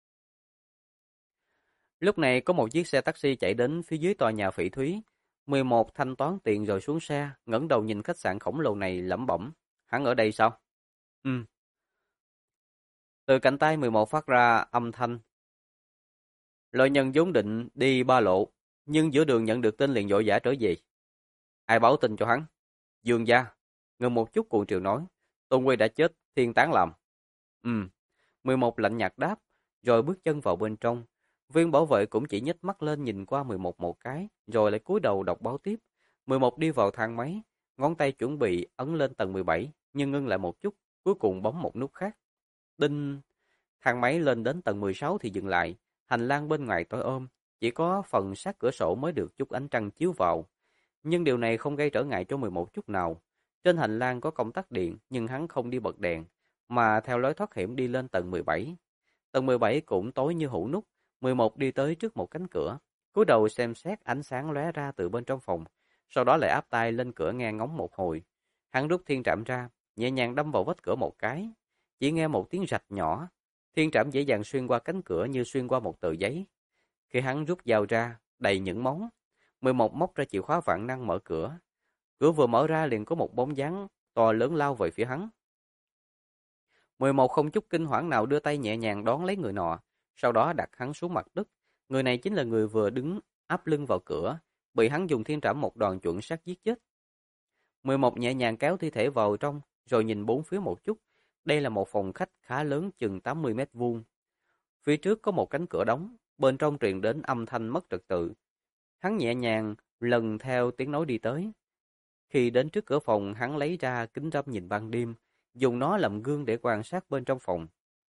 Lúc này có một chiếc xe taxi chạy đến phía dưới tòa nhà Phỉ Thúy. 11 thanh toán tiền rồi xuống xe, ngẩng đầu nhìn khách sạn khổng lồ này lẩm bẩm: Hắn ở đây sao? Ừ. Từ cánh tay 11 phát ra âm thanh. Lôi Nhân vốn định đi ba lộ, nhưng giữa đường nhận được tin liền vội vã trở về. Ai báo tin cho hắn? Dương gia. Ngừng một chút cuồng triều nói: Tôn Quy đã chết, thiên táng làm. 11 lạnh nhạt đáp, rồi bước chân vào bên trong. Viên bảo vệ cũng chỉ nhếch mắt lên nhìn qua 11 một cái, rồi lại cúi đầu đọc báo tiếp. 11 đi vào thang máy, ngón tay chuẩn bị ấn lên tầng 17, nhưng ngưng lại một chút, cuối cùng bấm một nút khác. Đinh! Thang máy lên đến tầng 16 thì dừng lại, hành lang bên ngoài tối ôm, chỉ có phần sát cửa sổ mới được chút ánh trăng chiếu vào. Nhưng điều này không gây trở ngại cho 11 chút nào. Trên hành lang có công tắc điện, nhưng hắn không đi bật đèn, mà theo lối thoát hiểm đi lên tầng 17. Tầng 17 cũng tối như hũ nút. 11 đi tới trước một cánh cửa, cúi đầu xem xét ánh sáng lóe ra từ bên trong phòng, sau đó lại áp tay lên cửa nghe ngóng một hồi. Hắn rút thiên trảm ra, nhẹ nhàng đâm vào vách cửa một cái, chỉ nghe một tiếng rạch nhỏ, thiên trảm dễ dàng xuyên qua cánh cửa như xuyên qua một tờ giấy. Khi hắn rút dao ra, đầy những móng, 11 móc ra chìa khóa vạn năng mở cửa. Cửa vừa mở ra liền có một bóng dáng to lớn lao về phía hắn. 11 không chút kinh hoảng nào đưa tay nhẹ nhàng đón lấy người nọ, sau đó đặt hắn xuống mặt đất. Người này chính là người vừa đứng áp lưng vào cửa, bị hắn dùng thiên trảm một đòn chuẩn xác giết chết. 11 nhẹ nhàng kéo thi thể vào trong, rồi nhìn bốn phía một chút. Đây là một phòng khách khá lớn chừng 80 mét vuông. Phía trước có một cánh cửa đóng, bên trong truyền đến âm thanh mất trật tự. Hắn nhẹ nhàng lần theo tiếng nói đi tới. Khi đến trước cửa phòng, hắn lấy ra kính râm nhìn ban đêm, dùng nó làm gương để quan sát bên trong phòng.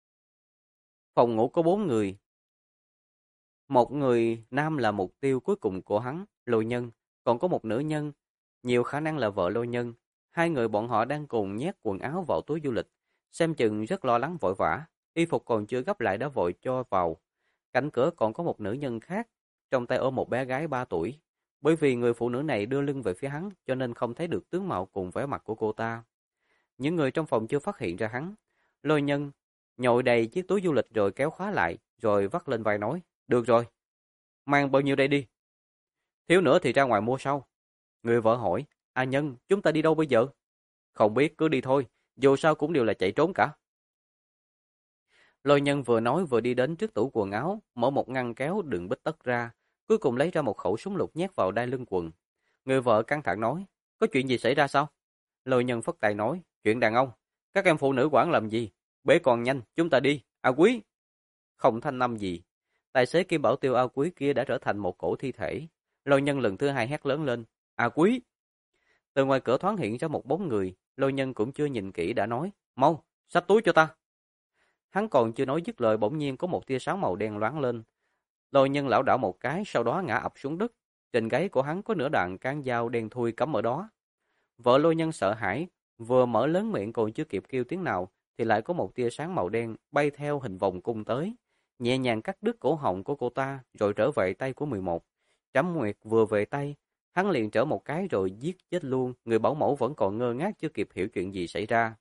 Phòng ngủ có 4 người. Một người nam là mục tiêu cuối cùng của hắn, Lôi Nhân, còn có một nữ nhân, nhiều khả năng là vợ Lôi Nhân. Hai người bọn họ đang cùng nhét quần áo vào túi du lịch, xem chừng rất lo lắng vội vã, y phục còn chưa gấp lại đã vội cho vào. Cạnh cửa còn có một nữ nhân khác, trong tay ôm một bé gái 3 tuổi. Bởi vì người phụ nữ này đưa lưng về phía hắn, cho nên không thấy được tướng mạo cùng vẻ mặt của cô ta. Những người trong phòng chưa phát hiện ra hắn. Lôi Nhân nhồi đầy chiếc túi du lịch rồi kéo khóa lại, rồi vắt lên vai nói, được rồi, mang bao nhiêu đây đi. Thiếu nữa thì ra ngoài mua sau. Người vợ hỏi, Nhân, chúng ta đi đâu bây giờ? Không biết, cứ đi thôi, dù sao cũng đều là chạy trốn cả. Lôi Nhân vừa nói vừa đi đến trước tủ quần áo, mở một ngăn kéo đựng bít tất ra, cuối cùng lấy ra một khẩu súng lục nhét vào đai lưng quần. Người vợ căng thẳng nói, có chuyện gì xảy ra sao? Lôi Nhân phất tay nói, chuyện đàn ông, các em phụ nữ quản làm gì? Bế con nhanh, chúng ta đi, Quý. Không thanh âm gì. Tài xế Kim Bảo Tiêu Quý kia đã trở thành một cổ thi thể. Lôi Nhân lần thứ hai hét lớn lên, Quý. Từ ngoài cửa thoáng hiện ra một bóng người, Lôi Nhân cũng chưa nhìn kỹ đã nói, mau, xách túi cho ta. Hắn còn chưa nói dứt lời bỗng nhiên có một tia sáng màu đen loáng lên. Lôi Nhân lảo đảo một cái, sau đó ngã ập xuống đất. Trên gáy của hắn có nửa đoạn cán dao đen thui cắm ở đó. Vợ Lôi Nhân sợ hãi, vừa mở lớn miệng còn chưa kịp kêu tiếng nào, thì lại có một tia sáng màu đen bay theo hình vòng cung tới, nhẹ nhàng cắt đứt cổ họng của cô ta, rồi trở về tay của 11. Trảm Nguyệt vừa về tay, hắn liền trở một cái rồi giết chết luôn. Người bảo mẫu vẫn còn ngơ ngác chưa kịp hiểu chuyện gì xảy ra.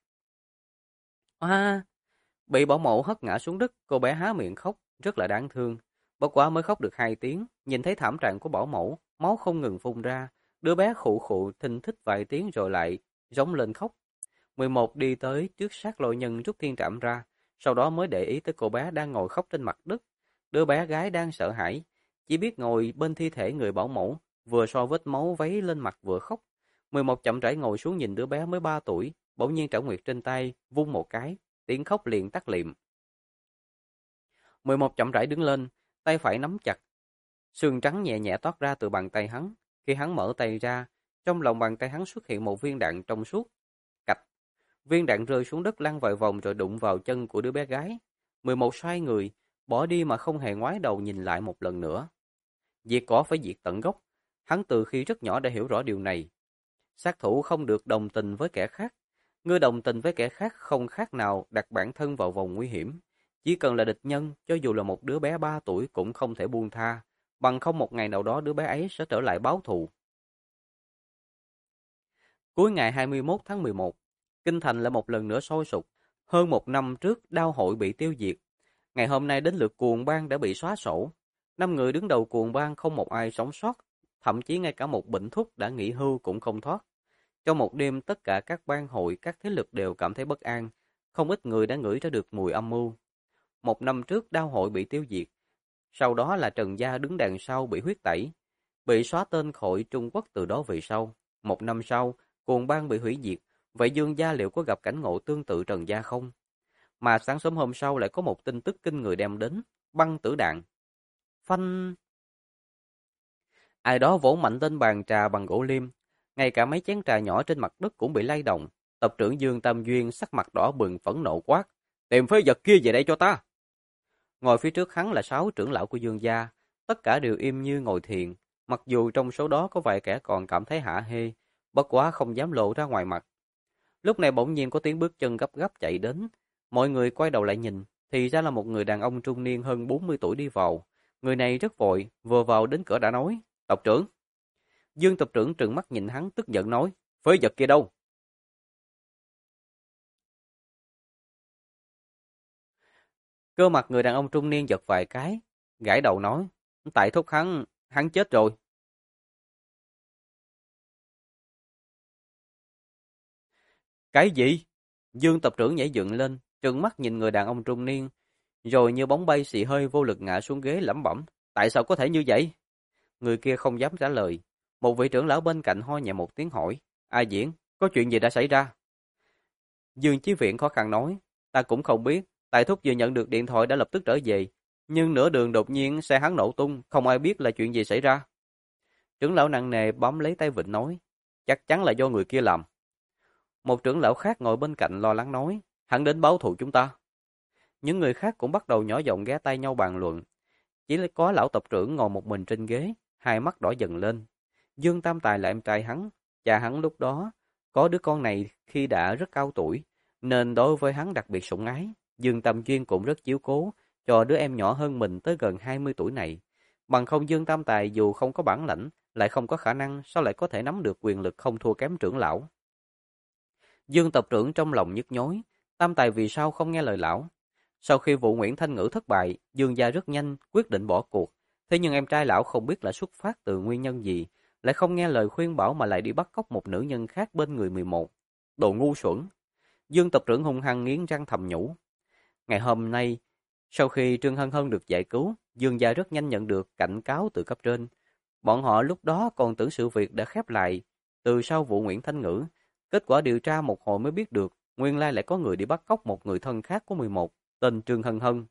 Bị bảo mẫu hất ngã xuống đất, cô bé há miệng khóc, rất là đáng thương. Bất quá mới khóc được 2 tiếng, nhìn thấy thảm trạng của bảo mẫu, máu không ngừng phun ra, đứa bé khụ khụ thình thích vài tiếng rồi lại rống lên khóc. 11 đi tới trước xác Lôi Nhân rút thiên trảm ra, sau đó mới để ý tới cô bé đang ngồi khóc trên mặt đất. Đứa bé gái đang sợ hãi, chỉ biết ngồi bên thi thể người bảo mẫu, vừa so vết máu vấy lên mặt vừa khóc. 11 chậm rãi ngồi xuống nhìn đứa bé mới 3 tuổi, bỗng nhiên Trảm Nguyệt trên tay vung một cái, tiếng khóc liền tắt liệm. 11 chậm rãi đứng lên, tay phải nắm chặt, xương trắng nhẹ nhẹ toát ra từ bàn tay hắn. Khi hắn mở tay ra, trong lòng bàn tay hắn xuất hiện một viên đạn trong suốt. Cạch, viên đạn rơi xuống đất lăn vài vòng rồi đụng vào chân của đứa bé gái. 11 xoay người, bỏ đi mà không hề ngoái đầu nhìn lại một lần nữa. Diệt cỏ phải diệt tận gốc. Hắn từ khi rất nhỏ đã hiểu rõ điều này. Sát thủ không được đồng tình với kẻ khác. Ngươi đồng tình với kẻ khác không khác nào đặt bản thân vào vòng nguy hiểm. Chỉ cần là địch nhân, cho dù là một đứa bé 3 tuổi cũng không thể buông tha. Bằng không một ngày nào đó đứa bé ấy sẽ trở lại báo thù. Cuối ngày 21 tháng 11, Kinh Thành lại một lần nữa sôi sục. Hơn 1 năm trước, Đao hội bị tiêu diệt. Ngày hôm nay đến lượt Cuồng Bang đã bị xóa sổ. 5 người đứng đầu Cuồng Bang không một ai sống sót. Thậm chí ngay cả một bệnh thúc đã nghỉ hưu cũng không thoát. Trong một đêm, tất cả các bang hội, các thế lực đều cảm thấy bất an. Không ít người đã ngửi ra được mùi âm mưu. 1 năm trước, Đao hội bị tiêu diệt. Sau đó là Trần Gia đứng đằng sau bị huyết tẩy. Bị xóa tên khỏi Trung Quốc từ đó về sau. 1 năm sau, Cuồng Bang bị hủy diệt. Vậy Dương Gia liệu có gặp cảnh ngộ tương tự Trần Gia không? Mà sáng sớm hôm sau lại có một tin tức kinh người đem đến. Băng tử đạn. Phanh! Ai đó vỗ mạnh lên bàn trà bằng gỗ liêm. Ngay cả mấy chén trà nhỏ trên mặt đất cũng bị lay động. Tập trưởng Dương Tam Duyên sắc mặt đỏ bừng phẫn nộ quát. Tìm phế vật kia về đây cho ta! Ngồi phía trước hắn là 6 trưởng lão của Dương gia. Tất cả đều im như ngồi thiền. Mặc dù trong số đó có vài kẻ còn cảm thấy hả hê. Bất quá không dám lộ ra ngoài mặt. Lúc này bỗng nhiên có tiếng bước chân gấp gáp chạy đến. Mọi người quay đầu lại nhìn. Thì ra là một người đàn ông trung niên hơn 40 tuổi đi vào. Người này rất vội, vừa vào đến cửa đã nói. Tộc trưởng! Dương tộc trưởng trừng mắt nhìn hắn tức giận nói. Phế vật kia đâu? Cơ mặt người đàn ông trung niên giật vài cái. Gãi đầu nói. Tại thúc hắn chết rồi. Cái gì? Dương tộc trưởng nhảy dựng lên, trừng mắt nhìn người đàn ông trung niên. Rồi như bóng bay xì hơi vô lực ngã xuống ghế lẩm bẩm. Tại sao có thể như vậy? người kia không dám trả lời. Một vị trưởng lão bên cạnh ho nhẹ một tiếng hỏi, A Diễn, có chuyện gì đã xảy ra? Dương Chí Viễn khó khăn nói, ta cũng không biết, Tài thúc vừa nhận được điện thoại đã lập tức trở về, nhưng nửa đường đột nhiên xe hắn nổ tung, không ai biết là chuyện gì xảy ra. Trưởng lão nặng nề bám lấy tay vịn nói, chắc chắn là do người kia làm. Một trưởng lão khác ngồi bên cạnh lo lắng nói, hắn đến báo thù chúng ta. Những người khác cũng bắt đầu nhỏ giọng ghé tay nhau bàn luận. Chỉ có lão tộc trưởng ngồi một mình trên ghế, hai mắt đỏ dần lên. Dương Tam Tài là em trai hắn, cha hắn lúc đó có đứa con này khi đã rất cao tuổi, nên đối với hắn đặc biệt sủng ái. Dương Tam Duyên cũng rất chiếu cố cho đứa em nhỏ hơn mình tới gần 20 tuổi này. Bằng không Dương Tam Tài dù không có bản lãnh, lại không có khả năng, sao lại có thể nắm được quyền lực không thua kém trưởng lão. Dương tộc trưởng trong lòng nhức nhối, Tam Tài vì sao không nghe lời lão? Sau khi vụ Nguyễn Thanh Ngữ thất bại, Dương gia rất nhanh quyết định bỏ cuộc. Thế nhưng em trai lão không biết là xuất phát từ nguyên nhân gì, lại không nghe lời khuyên bảo mà lại đi bắt cóc một nữ nhân khác bên người 11. Đồ ngu xuẩn! Dương tộc trưởng hung hăng nghiến răng thầm nhủ. Ngày hôm nay, sau khi Trương Hân Hân được giải cứu, Dương gia rất nhanh nhận được cảnh cáo từ cấp trên. Bọn họ lúc đó còn tưởng sự việc đã khép lại. Từ sau vụ Nguyễn Thanh Ngữ, kết quả điều tra một hồi mới biết được, nguyên lai lại có người đi bắt cóc một người thân khác của 11, tên Trương Hân Hân.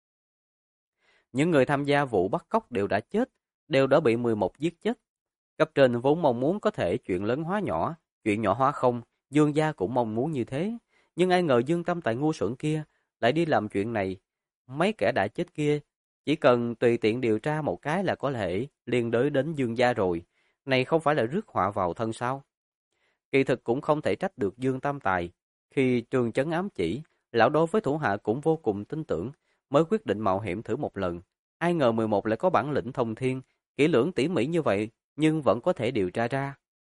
Những người tham gia vụ bắt cóc đều đã chết, đều đã bị 11 giết chết. Cấp trên vốn mong muốn có thể chuyện lớn hóa nhỏ, chuyện nhỏ hóa không, Dương gia cũng mong muốn như thế. Nhưng ai ngờ Dương Tam Tài ngu xuẩn kia lại đi làm chuyện này. Mấy kẻ đã chết kia, chỉ cần tùy tiện điều tra một cái là có thể liên đới đến Dương gia rồi. Này không phải là rước họa vào thân sao? Kỳ thực cũng không thể trách được Dương Tam Tài. Khi Trường Chấn ám chỉ, lão đối với thủ hạ cũng vô cùng tin tưởng, mới quyết định mạo hiểm thử một lần. Ai ngờ 11 lại có bản lĩnh thông thiên, kỹ lưỡng tỉ mỉ như vậy, nhưng vẫn có thể điều tra ra.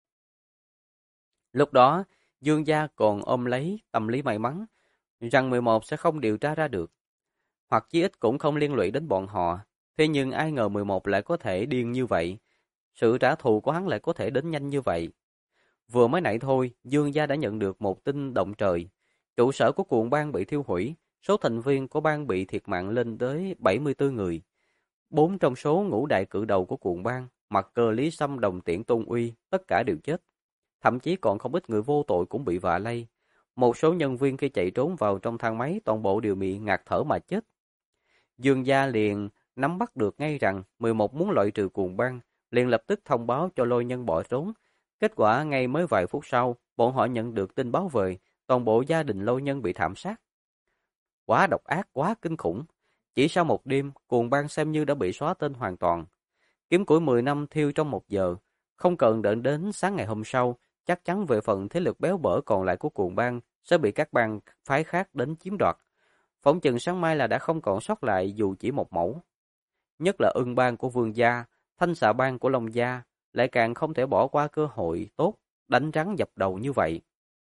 Lúc đó, Dương gia còn ôm lấy tâm lý may mắn, rằng 11 sẽ không điều tra ra được, hoặc chí ít cũng không liên lụy đến bọn họ. Thế nhưng ai ngờ 11 lại có thể điên như vậy, sự trả thù của hắn lại có thể đến nhanh như vậy. Vừa mới nãy thôi, Dương gia đã nhận được một tin động trời. Trụ sở của cuồng bang bị thiêu hủy, số thành viên của bang bị thiệt mạng lên tới 74 người. 4 trong số ngũ đại cự đầu của cuồng bang, Mặc Cơ, Lý Sâm, Đồng Tiễn, Tôn Uy, tất cả đều chết. Thậm chí còn không ít người vô tội cũng bị vạ lây. Một số nhân viên khi chạy trốn vào trong thang máy toàn bộ đều bị ngạt thở mà chết. Dương gia liền nắm bắt được ngay rằng 11 muốn loại trừ cuồng bang, liền lập tức thông báo cho Lôi Nhân bỏ trốn. Kết quả ngay mới vài phút sau, bọn họ nhận được tin báo về, toàn bộ gia đình Lôi Nhân bị thảm sát. Quá độc ác, quá kinh khủng. Chỉ sau một đêm, cuồng bang xem như đã bị xóa tên hoàn toàn. Kiếm củi 10 năm thiêu trong 1 giờ, không cần đợi đến sáng ngày hôm sau, chắc chắn về phần thế lực béo bở còn lại của cuồng bang sẽ bị các bang phái khác đến chiếm đoạt. Phỏng chừng sáng mai là đã không còn sót lại dù chỉ một mẫu. Nhất là Ưng bang của Vương gia, Thanh Xà bang của Long gia, lại càng không thể bỏ qua cơ hội tốt, đánh rắn dập đầu như vậy.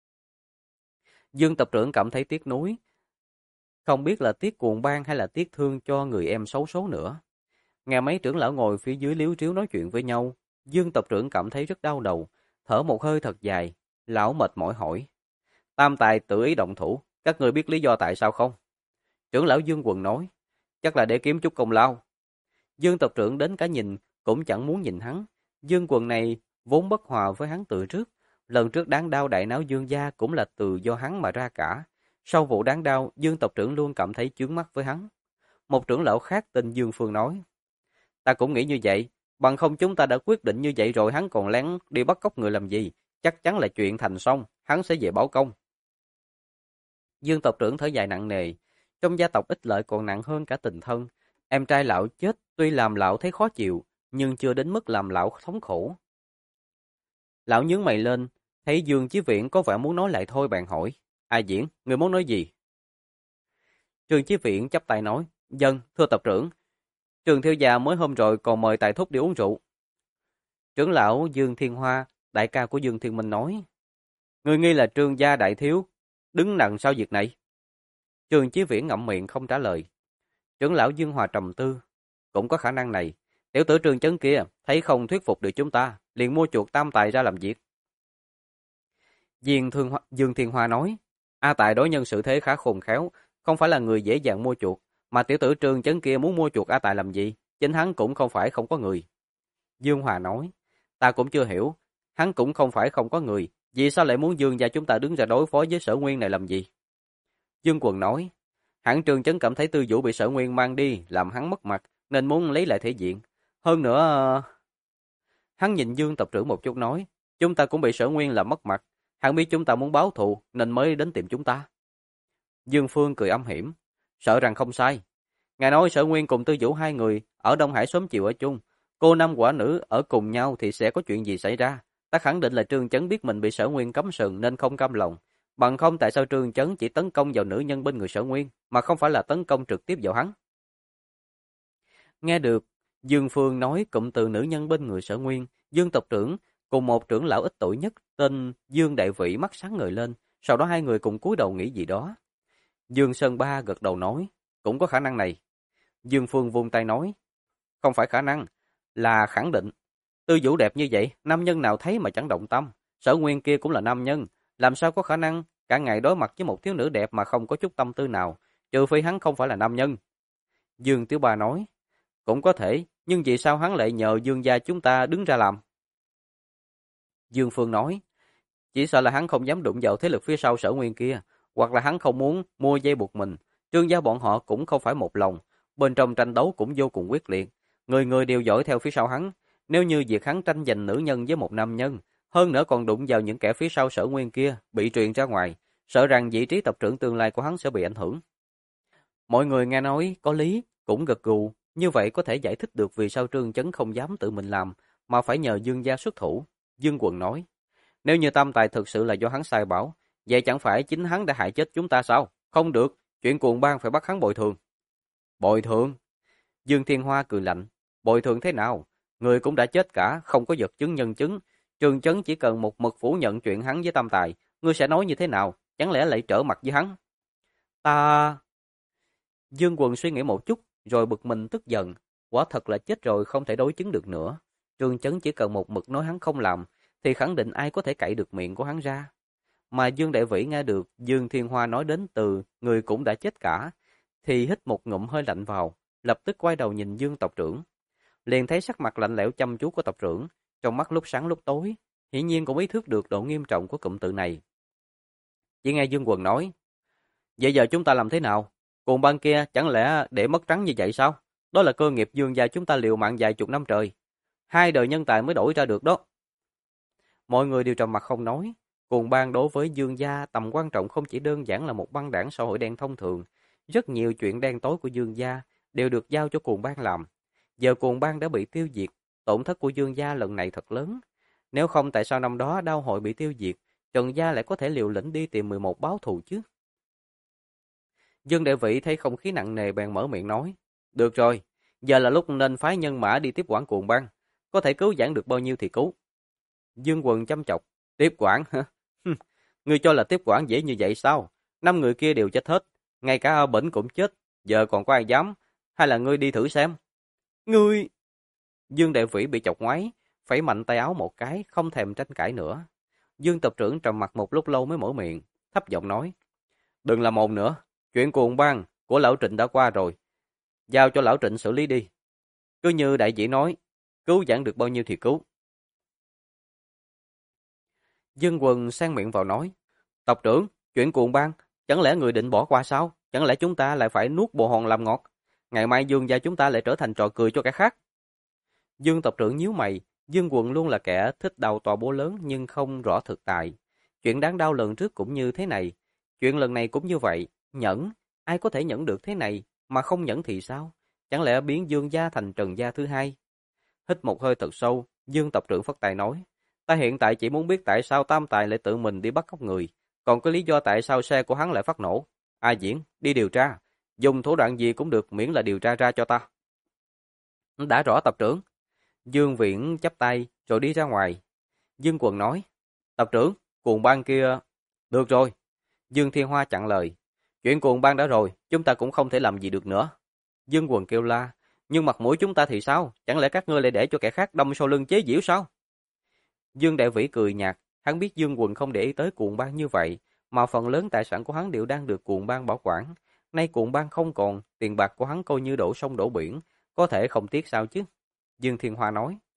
Dương tộc trưởng cảm thấy tiếc nuối, không biết là tiếc cuồng bang hay là tiếc thương cho người em xấu số nữa. Nghe mấy trưởng lão ngồi phía dưới liếu riếu nói chuyện với nhau, Dương tộc trưởng cảm thấy rất đau đầu, thở một hơi thật dài, lão mệt mỏi hỏi. Tam Tài tự ý động thủ, các người biết lý do tại sao không? Trưởng lão Dương Quần nói, chắc là để kiếm chút công lao. Dương tộc trưởng đến cả nhìn, cũng chẳng muốn nhìn hắn. Dương Quần này vốn bất hòa với hắn từ trước, lần trước đáng đau đại náo Dương gia cũng là từ do hắn mà ra cả. Sau vụ đáng đau, Dương tộc trưởng luôn cảm thấy chướng mắt với hắn. Một trưởng lão khác tên Dương Phương nói, ta cũng nghĩ như vậy, bằng không chúng ta đã quyết định như vậy rồi hắn còn lén đi bắt cóc người làm gì, chắc chắn là chuyện thành xong, hắn sẽ về báo công. Dương tộc trưởng thở dài nặng nề, trong gia tộc ích lợi còn nặng hơn cả tình thân, em trai lão chết tuy làm lão thấy khó chịu, nhưng chưa đến mức làm lão thống khổ. Lão nhướng mày lên, thấy Dương Chí Viễn có vẻ muốn nói lại thôi bạn hỏi, A Diễn, người muốn nói gì? Trương Chí Viễn chắp tay nói, dân, thưa tộc trưởng, Trường thiếu gia mới hôm rồi còn mời Tài thúc đi uống rượu. Trưởng lão Dương Thiên Hoa, đại ca của Dương Thiên Minh nói, người nghi là Trương gia đại thiếu, đứng đằng sau việc này. Trương Chí Viễn ngậm miệng không trả lời. Trưởng lão Dương Hòa trầm tư, cũng có khả năng này. Tiểu tử Trương Chấn kia thấy không thuyết phục được chúng ta, liền mua chuộc Tam Tài ra làm việc. Dương Thiên Hoa nói, A Tài đối nhân xử thế khá khôn khéo, không phải là người dễ dàng mua chuộc, mà tiểu tử Trương Chấn kia muốn mua chuộc A Tài làm gì, chính hắn cũng không phải không có người. Dương Hòa nói, ta cũng chưa hiểu, hắn cũng không phải không có người, vì sao lại muốn Dương gia chúng ta đứng ra đối phó với Sở Nguyên này làm gì? Dương Quần nói, hẳn Trương Chấn cảm thấy Tư Vũ bị Sở Nguyên mang đi, làm hắn mất mặt, nên muốn lấy lại thể diện. Hơn nữa, hắn nhìn Dương tộc trưởng một chút nói, chúng ta cũng bị Sở Nguyên làm mất mặt, hắn biết chúng ta muốn báo thù nên mới đến tìm chúng ta. Dương Phương cười âm hiểm, sợ rằng không sai. Ngài nói Sở Nguyên cùng Tư Vũ hai người ở Đông Hải sớm chiều ở chung, cô năm quả nữ ở cùng nhau thì sẽ có chuyện gì xảy ra? Ta khẳng định là Trương Chấn biết mình bị Sở Nguyên cấm sừng nên không cam lòng. Bằng không tại sao Trương Chấn chỉ tấn công vào nữ nhân bên người Sở Nguyên, mà không phải là tấn công trực tiếp vào hắn? Nghe được Dương Phương nói cụm từ nữ nhân bên người Sở Nguyên, Dương tộc trưởng cùng một trưởng lão ít tuổi nhất tên Dương Đại Vĩ mắt sáng ngời lên, sau đó hai người cùng cúi đầu nghĩ gì đó. Dương Sơn Ba gật đầu nói, cũng có khả năng này. Dương Phương vung tay nói, không phải khả năng, là khẳng định. Tư Vũ đẹp như vậy, nam nhân nào thấy mà chẳng động tâm. Sở Nguyên kia cũng là nam nhân, làm sao có khả năng cả ngày đối mặt với một thiếu nữ đẹp mà không có chút tâm tư nào, trừ phi hắn không phải là nam nhân. Dương Tiểu Ba nói, cũng có thể, nhưng vì sao hắn lại nhờ Dương gia chúng ta đứng ra làm? Dương Phương nói, chỉ sợ là hắn không dám đụng vào thế lực phía sau Sở Nguyên kia, hoặc là hắn không muốn mua dây buộc mình. Trương gia bọn họ cũng không phải một lòng, bên trong tranh đấu cũng vô cùng quyết liệt, người người đều dõi theo phía sau hắn. Nếu như việc hắn tranh giành nữ nhân với một nam nhân, hơn nữa còn đụng vào những kẻ phía sau Sở Nguyên kia, bị truyền ra ngoài, sợ rằng vị trí tộc trưởng tương lai của hắn sẽ bị ảnh hưởng. Mọi người nghe nói có lý, cũng gật gù, như vậy có thể giải thích được vì sao Trương Chấn không dám tự mình làm, mà phải nhờ Dương gia xuất thủ. Dương Quần nói, nếu như Tam Tài thực sự là do hắn sai bảo, vậy chẳng phải chính hắn đã hại chết chúng ta sao? Không được, chuyện cuồng bang phải bắt hắn bồi thường. Bồi thường? Dương Thiên Hoa cười lạnh, bồi thường thế nào? Người cũng đã chết cả, không có vật chứng nhân chứng. Trương Chấn chỉ cần một mực phủ nhận chuyện hắn với Tam Tài, ngươi sẽ nói như thế nào? Chẳng lẽ lại trở mặt với hắn? Ta... Dương Quần suy nghĩ một chút, rồi bực mình tức giận. Quả thật là chết rồi không thể đối chứng được nữa. Trương Chấn chỉ cần một mực nói hắn không làm, thì khẳng định ai có thể cậy được miệng của hắn ra. Mà Dương Đại Vĩ nghe được Dương Thiên Hoa nói đến từ người cũng đã chết cả, thì hít một ngụm hơi lạnh vào, lập tức quay đầu nhìn Dương tộc trưởng. Liền thấy sắc mặt lạnh lẽo chăm chú của tộc trưởng, trong mắt lúc sáng lúc tối, hiển nhiên cũng ý thức được độ nghiêm trọng của cụm từ này. Chỉ nghe Dương Quần nói, vậy giờ chúng ta làm thế nào? Cuồng bang kia chẳng lẽ để mất trắng như vậy sao? Đó là cơ nghiệp Dương gia chúng ta liều mạng vài chục năm trời. 2 đời nhân tài mới đổi ra được đó. Mọi người đều trầm mặt không nói. Cuồng bang đối với Dương gia tầm quan trọng không chỉ đơn giản là một băng đảng xã hội đen thông thường. Rất nhiều chuyện đen tối của Dương gia đều được giao cho cuồng bang làm. Giờ cuồng bang đã bị tiêu diệt, tổn thất của Dương gia lần này thật lớn. Nếu không tại sao năm đó Đao hội bị tiêu diệt, Trần gia lại có thể liều lĩnh đi tìm 11 báo thù chứ? Dương Đại Vĩ thấy không khí nặng nề bèn mở miệng nói, được rồi, giờ là lúc nên phái nhân mã đi tiếp quản cuồng bang, có thể cứu vãn được bao nhiêu thì cứu. Dương Quần chăm chọc, tiếp quản hả? Ngươi cho là tiếp quản dễ như vậy sao? 5 người kia đều chết hết, ngay cả Bỉnh cũng chết, giờ còn có ai dám? Hay là ngươi đi thử xem? Ngươi... Dương Đại Vĩ bị chọc ngoáy, phẩy mạnh tay áo một cái, không thèm tranh cãi nữa. Dương tộc trưởng trầm mặt một lúc lâu mới mở miệng, thấp giọng nói, đừng làm ồn nữa, chuyện cuồng bang của lão Trịnh đã qua rồi, giao cho lão Trịnh xử lý đi. Cứ như đại dĩ nói, cứu vãn được bao nhiêu thì cứu. Dương Quần sang miệng vào nói, tộc trưởng, chuyện cuồng bang, chẳng lẽ người định bỏ qua sao? Chẳng lẽ chúng ta lại phải nuốt bồ hòn làm ngọt? Ngày mai Dương gia chúng ta lại trở thành trò cười cho kẻ khác. Dương tộc trưởng nhíu mày, Dương Quần luôn là kẻ thích đầu to bố lớn nhưng không rõ thực tại. Chuyện đáng đau lần trước cũng như thế này, chuyện lần này cũng như vậy. Nhẫn, ai có thể nhẫn được thế này, mà không nhẫn thì sao? Chẳng lẽ biến Dương gia thành Trần gia thứ hai? Hít một hơi thật sâu, Dương tộc trưởng phất tay nói, ta hiện tại chỉ muốn biết tại sao Tam Tài lại tự mình đi bắt cóc người, còn có lý do tại sao xe của hắn lại phát nổ. A Diễn, đi điều tra, dùng thủ đoạn gì cũng được miễn là điều tra ra cho ta. Đã rõ tộc trưởng. Dương Viễn chắp tay rồi đi ra ngoài. Dương Quần nói, tộc trưởng, cuồng bang kia... Được rồi. Dương Thiên Hoa chặn lời. Chuyện cuồng bang đã rồi, chúng ta cũng không thể làm gì được nữa. Dương Quần kêu la, nhưng mặt mũi chúng ta thì sao? Chẳng lẽ các ngươi lại để cho kẻ khác đâm sau lưng chế giễu sao? Dương Đại Vĩ cười nhạt, hắn biết Dương Quần không để ý tới cuồng bang như vậy, mà phần lớn tài sản của hắn đều đang được cuồng bang bảo quản. Nay cuồng bang không còn, tiền bạc của hắn coi như đổ sông đổ biển, có thể không tiếc sao chứ? Dương Thiên Hoa nói,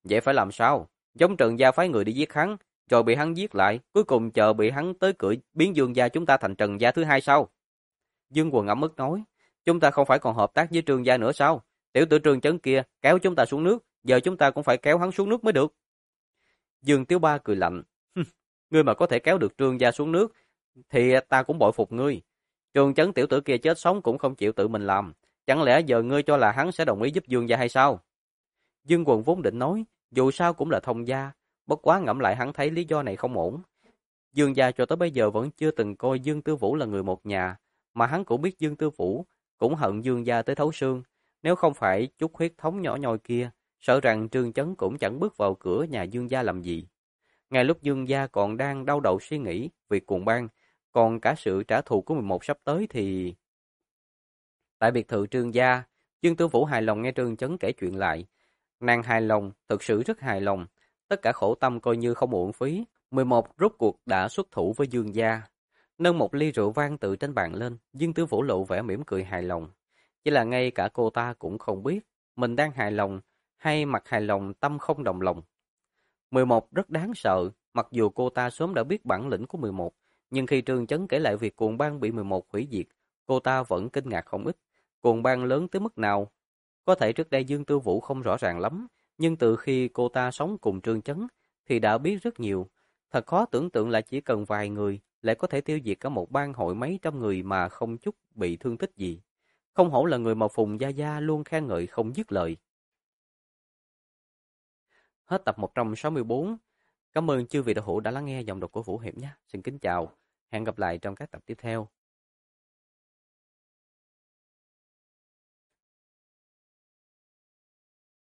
Vậy phải làm sao? Giống Trần gia phái người đi giết hắn, rồi bị hắn giết lại, cuối cùng chờ bị hắn tới cửa biến Dương gia chúng ta thành Trần gia thứ hai sao? Dương Quần ấm ức nói, chúng ta không phải còn hợp tác với Trương gia nữa sao? Tiểu tử Trương Chấn kia kéo chúng ta xuống nước, giờ chúng ta cũng phải kéo hắn xuống nước mới được. Dương Tiếu Ba cười lạnh, ngươi mà có thể kéo được Trương gia xuống nước, thì ta cũng bội phục ngươi. Trương Chấn tiểu tử kia chết sống cũng không chịu tự mình làm, chẳng lẽ giờ ngươi cho là hắn sẽ đồng ý giúp Dương gia hay sao? Dương Quần vốn định nói, dù sao cũng là thông gia, bất quá ngẫm lại hắn thấy lý do này không ổn. Dương gia cho tới bây giờ vẫn chưa từng coi Dương Tư Vũ là người một nhà, mà hắn cũng biết Dương Tư Vũ cũng hận Dương gia tới thấu xương, nếu không phải chút huyết thống nhỏ nhoi kia, sợ rằng Trương Chấn cũng chẳng bước vào cửa nhà Dương gia làm gì. Ngay lúc Dương gia còn đang đau đầu suy nghĩ việc cuồng ban, còn cả sự trả thù của 11 sắp tới thì... Tại biệt thự Trương gia, Dương Tư Vũ hài lòng nghe Trương Chấn kể chuyện lại. Nàng hài lòng, thực sự rất hài lòng, tất cả khổ tâm coi như không uổng phí. 11 rốt cuộc đã xuất thủ với Dương gia. Nâng một ly rượu vang tự trên bàn lên, Dương Tư Vũ lộ vẻ mỉm cười hài lòng. Chỉ là ngay cả cô ta cũng không biết, mình đang hài lòng, hay mặt hài lòng tâm không đồng lòng. 11 rất đáng sợ, mặc dù cô ta sớm đã biết bản lĩnh của 11, nhưng khi Trương Chấn kể lại việc cuồng bang bị 11 hủy diệt, cô ta vẫn kinh ngạc không ít. Cuồng bang lớn tới mức nào? Có thể trước đây Dương Tư Vũ không rõ ràng lắm, nhưng từ khi cô ta sống cùng Trương Chấn thì đã biết rất nhiều. Thật khó tưởng tượng là chỉ cần vài người lại có thể tiêu diệt cả một bang hội mấy trăm người mà không chút bị thương tích gì. Không hổ là người mà Phùng Gia Gia luôn khen ngợi không dứt lời. Hết tập 164. Cảm ơn chư vị đạo hữu đã lắng nghe giọng đọc của Vũ Hiệp nhé. Xin kính chào. Hẹn gặp lại trong các tập tiếp theo.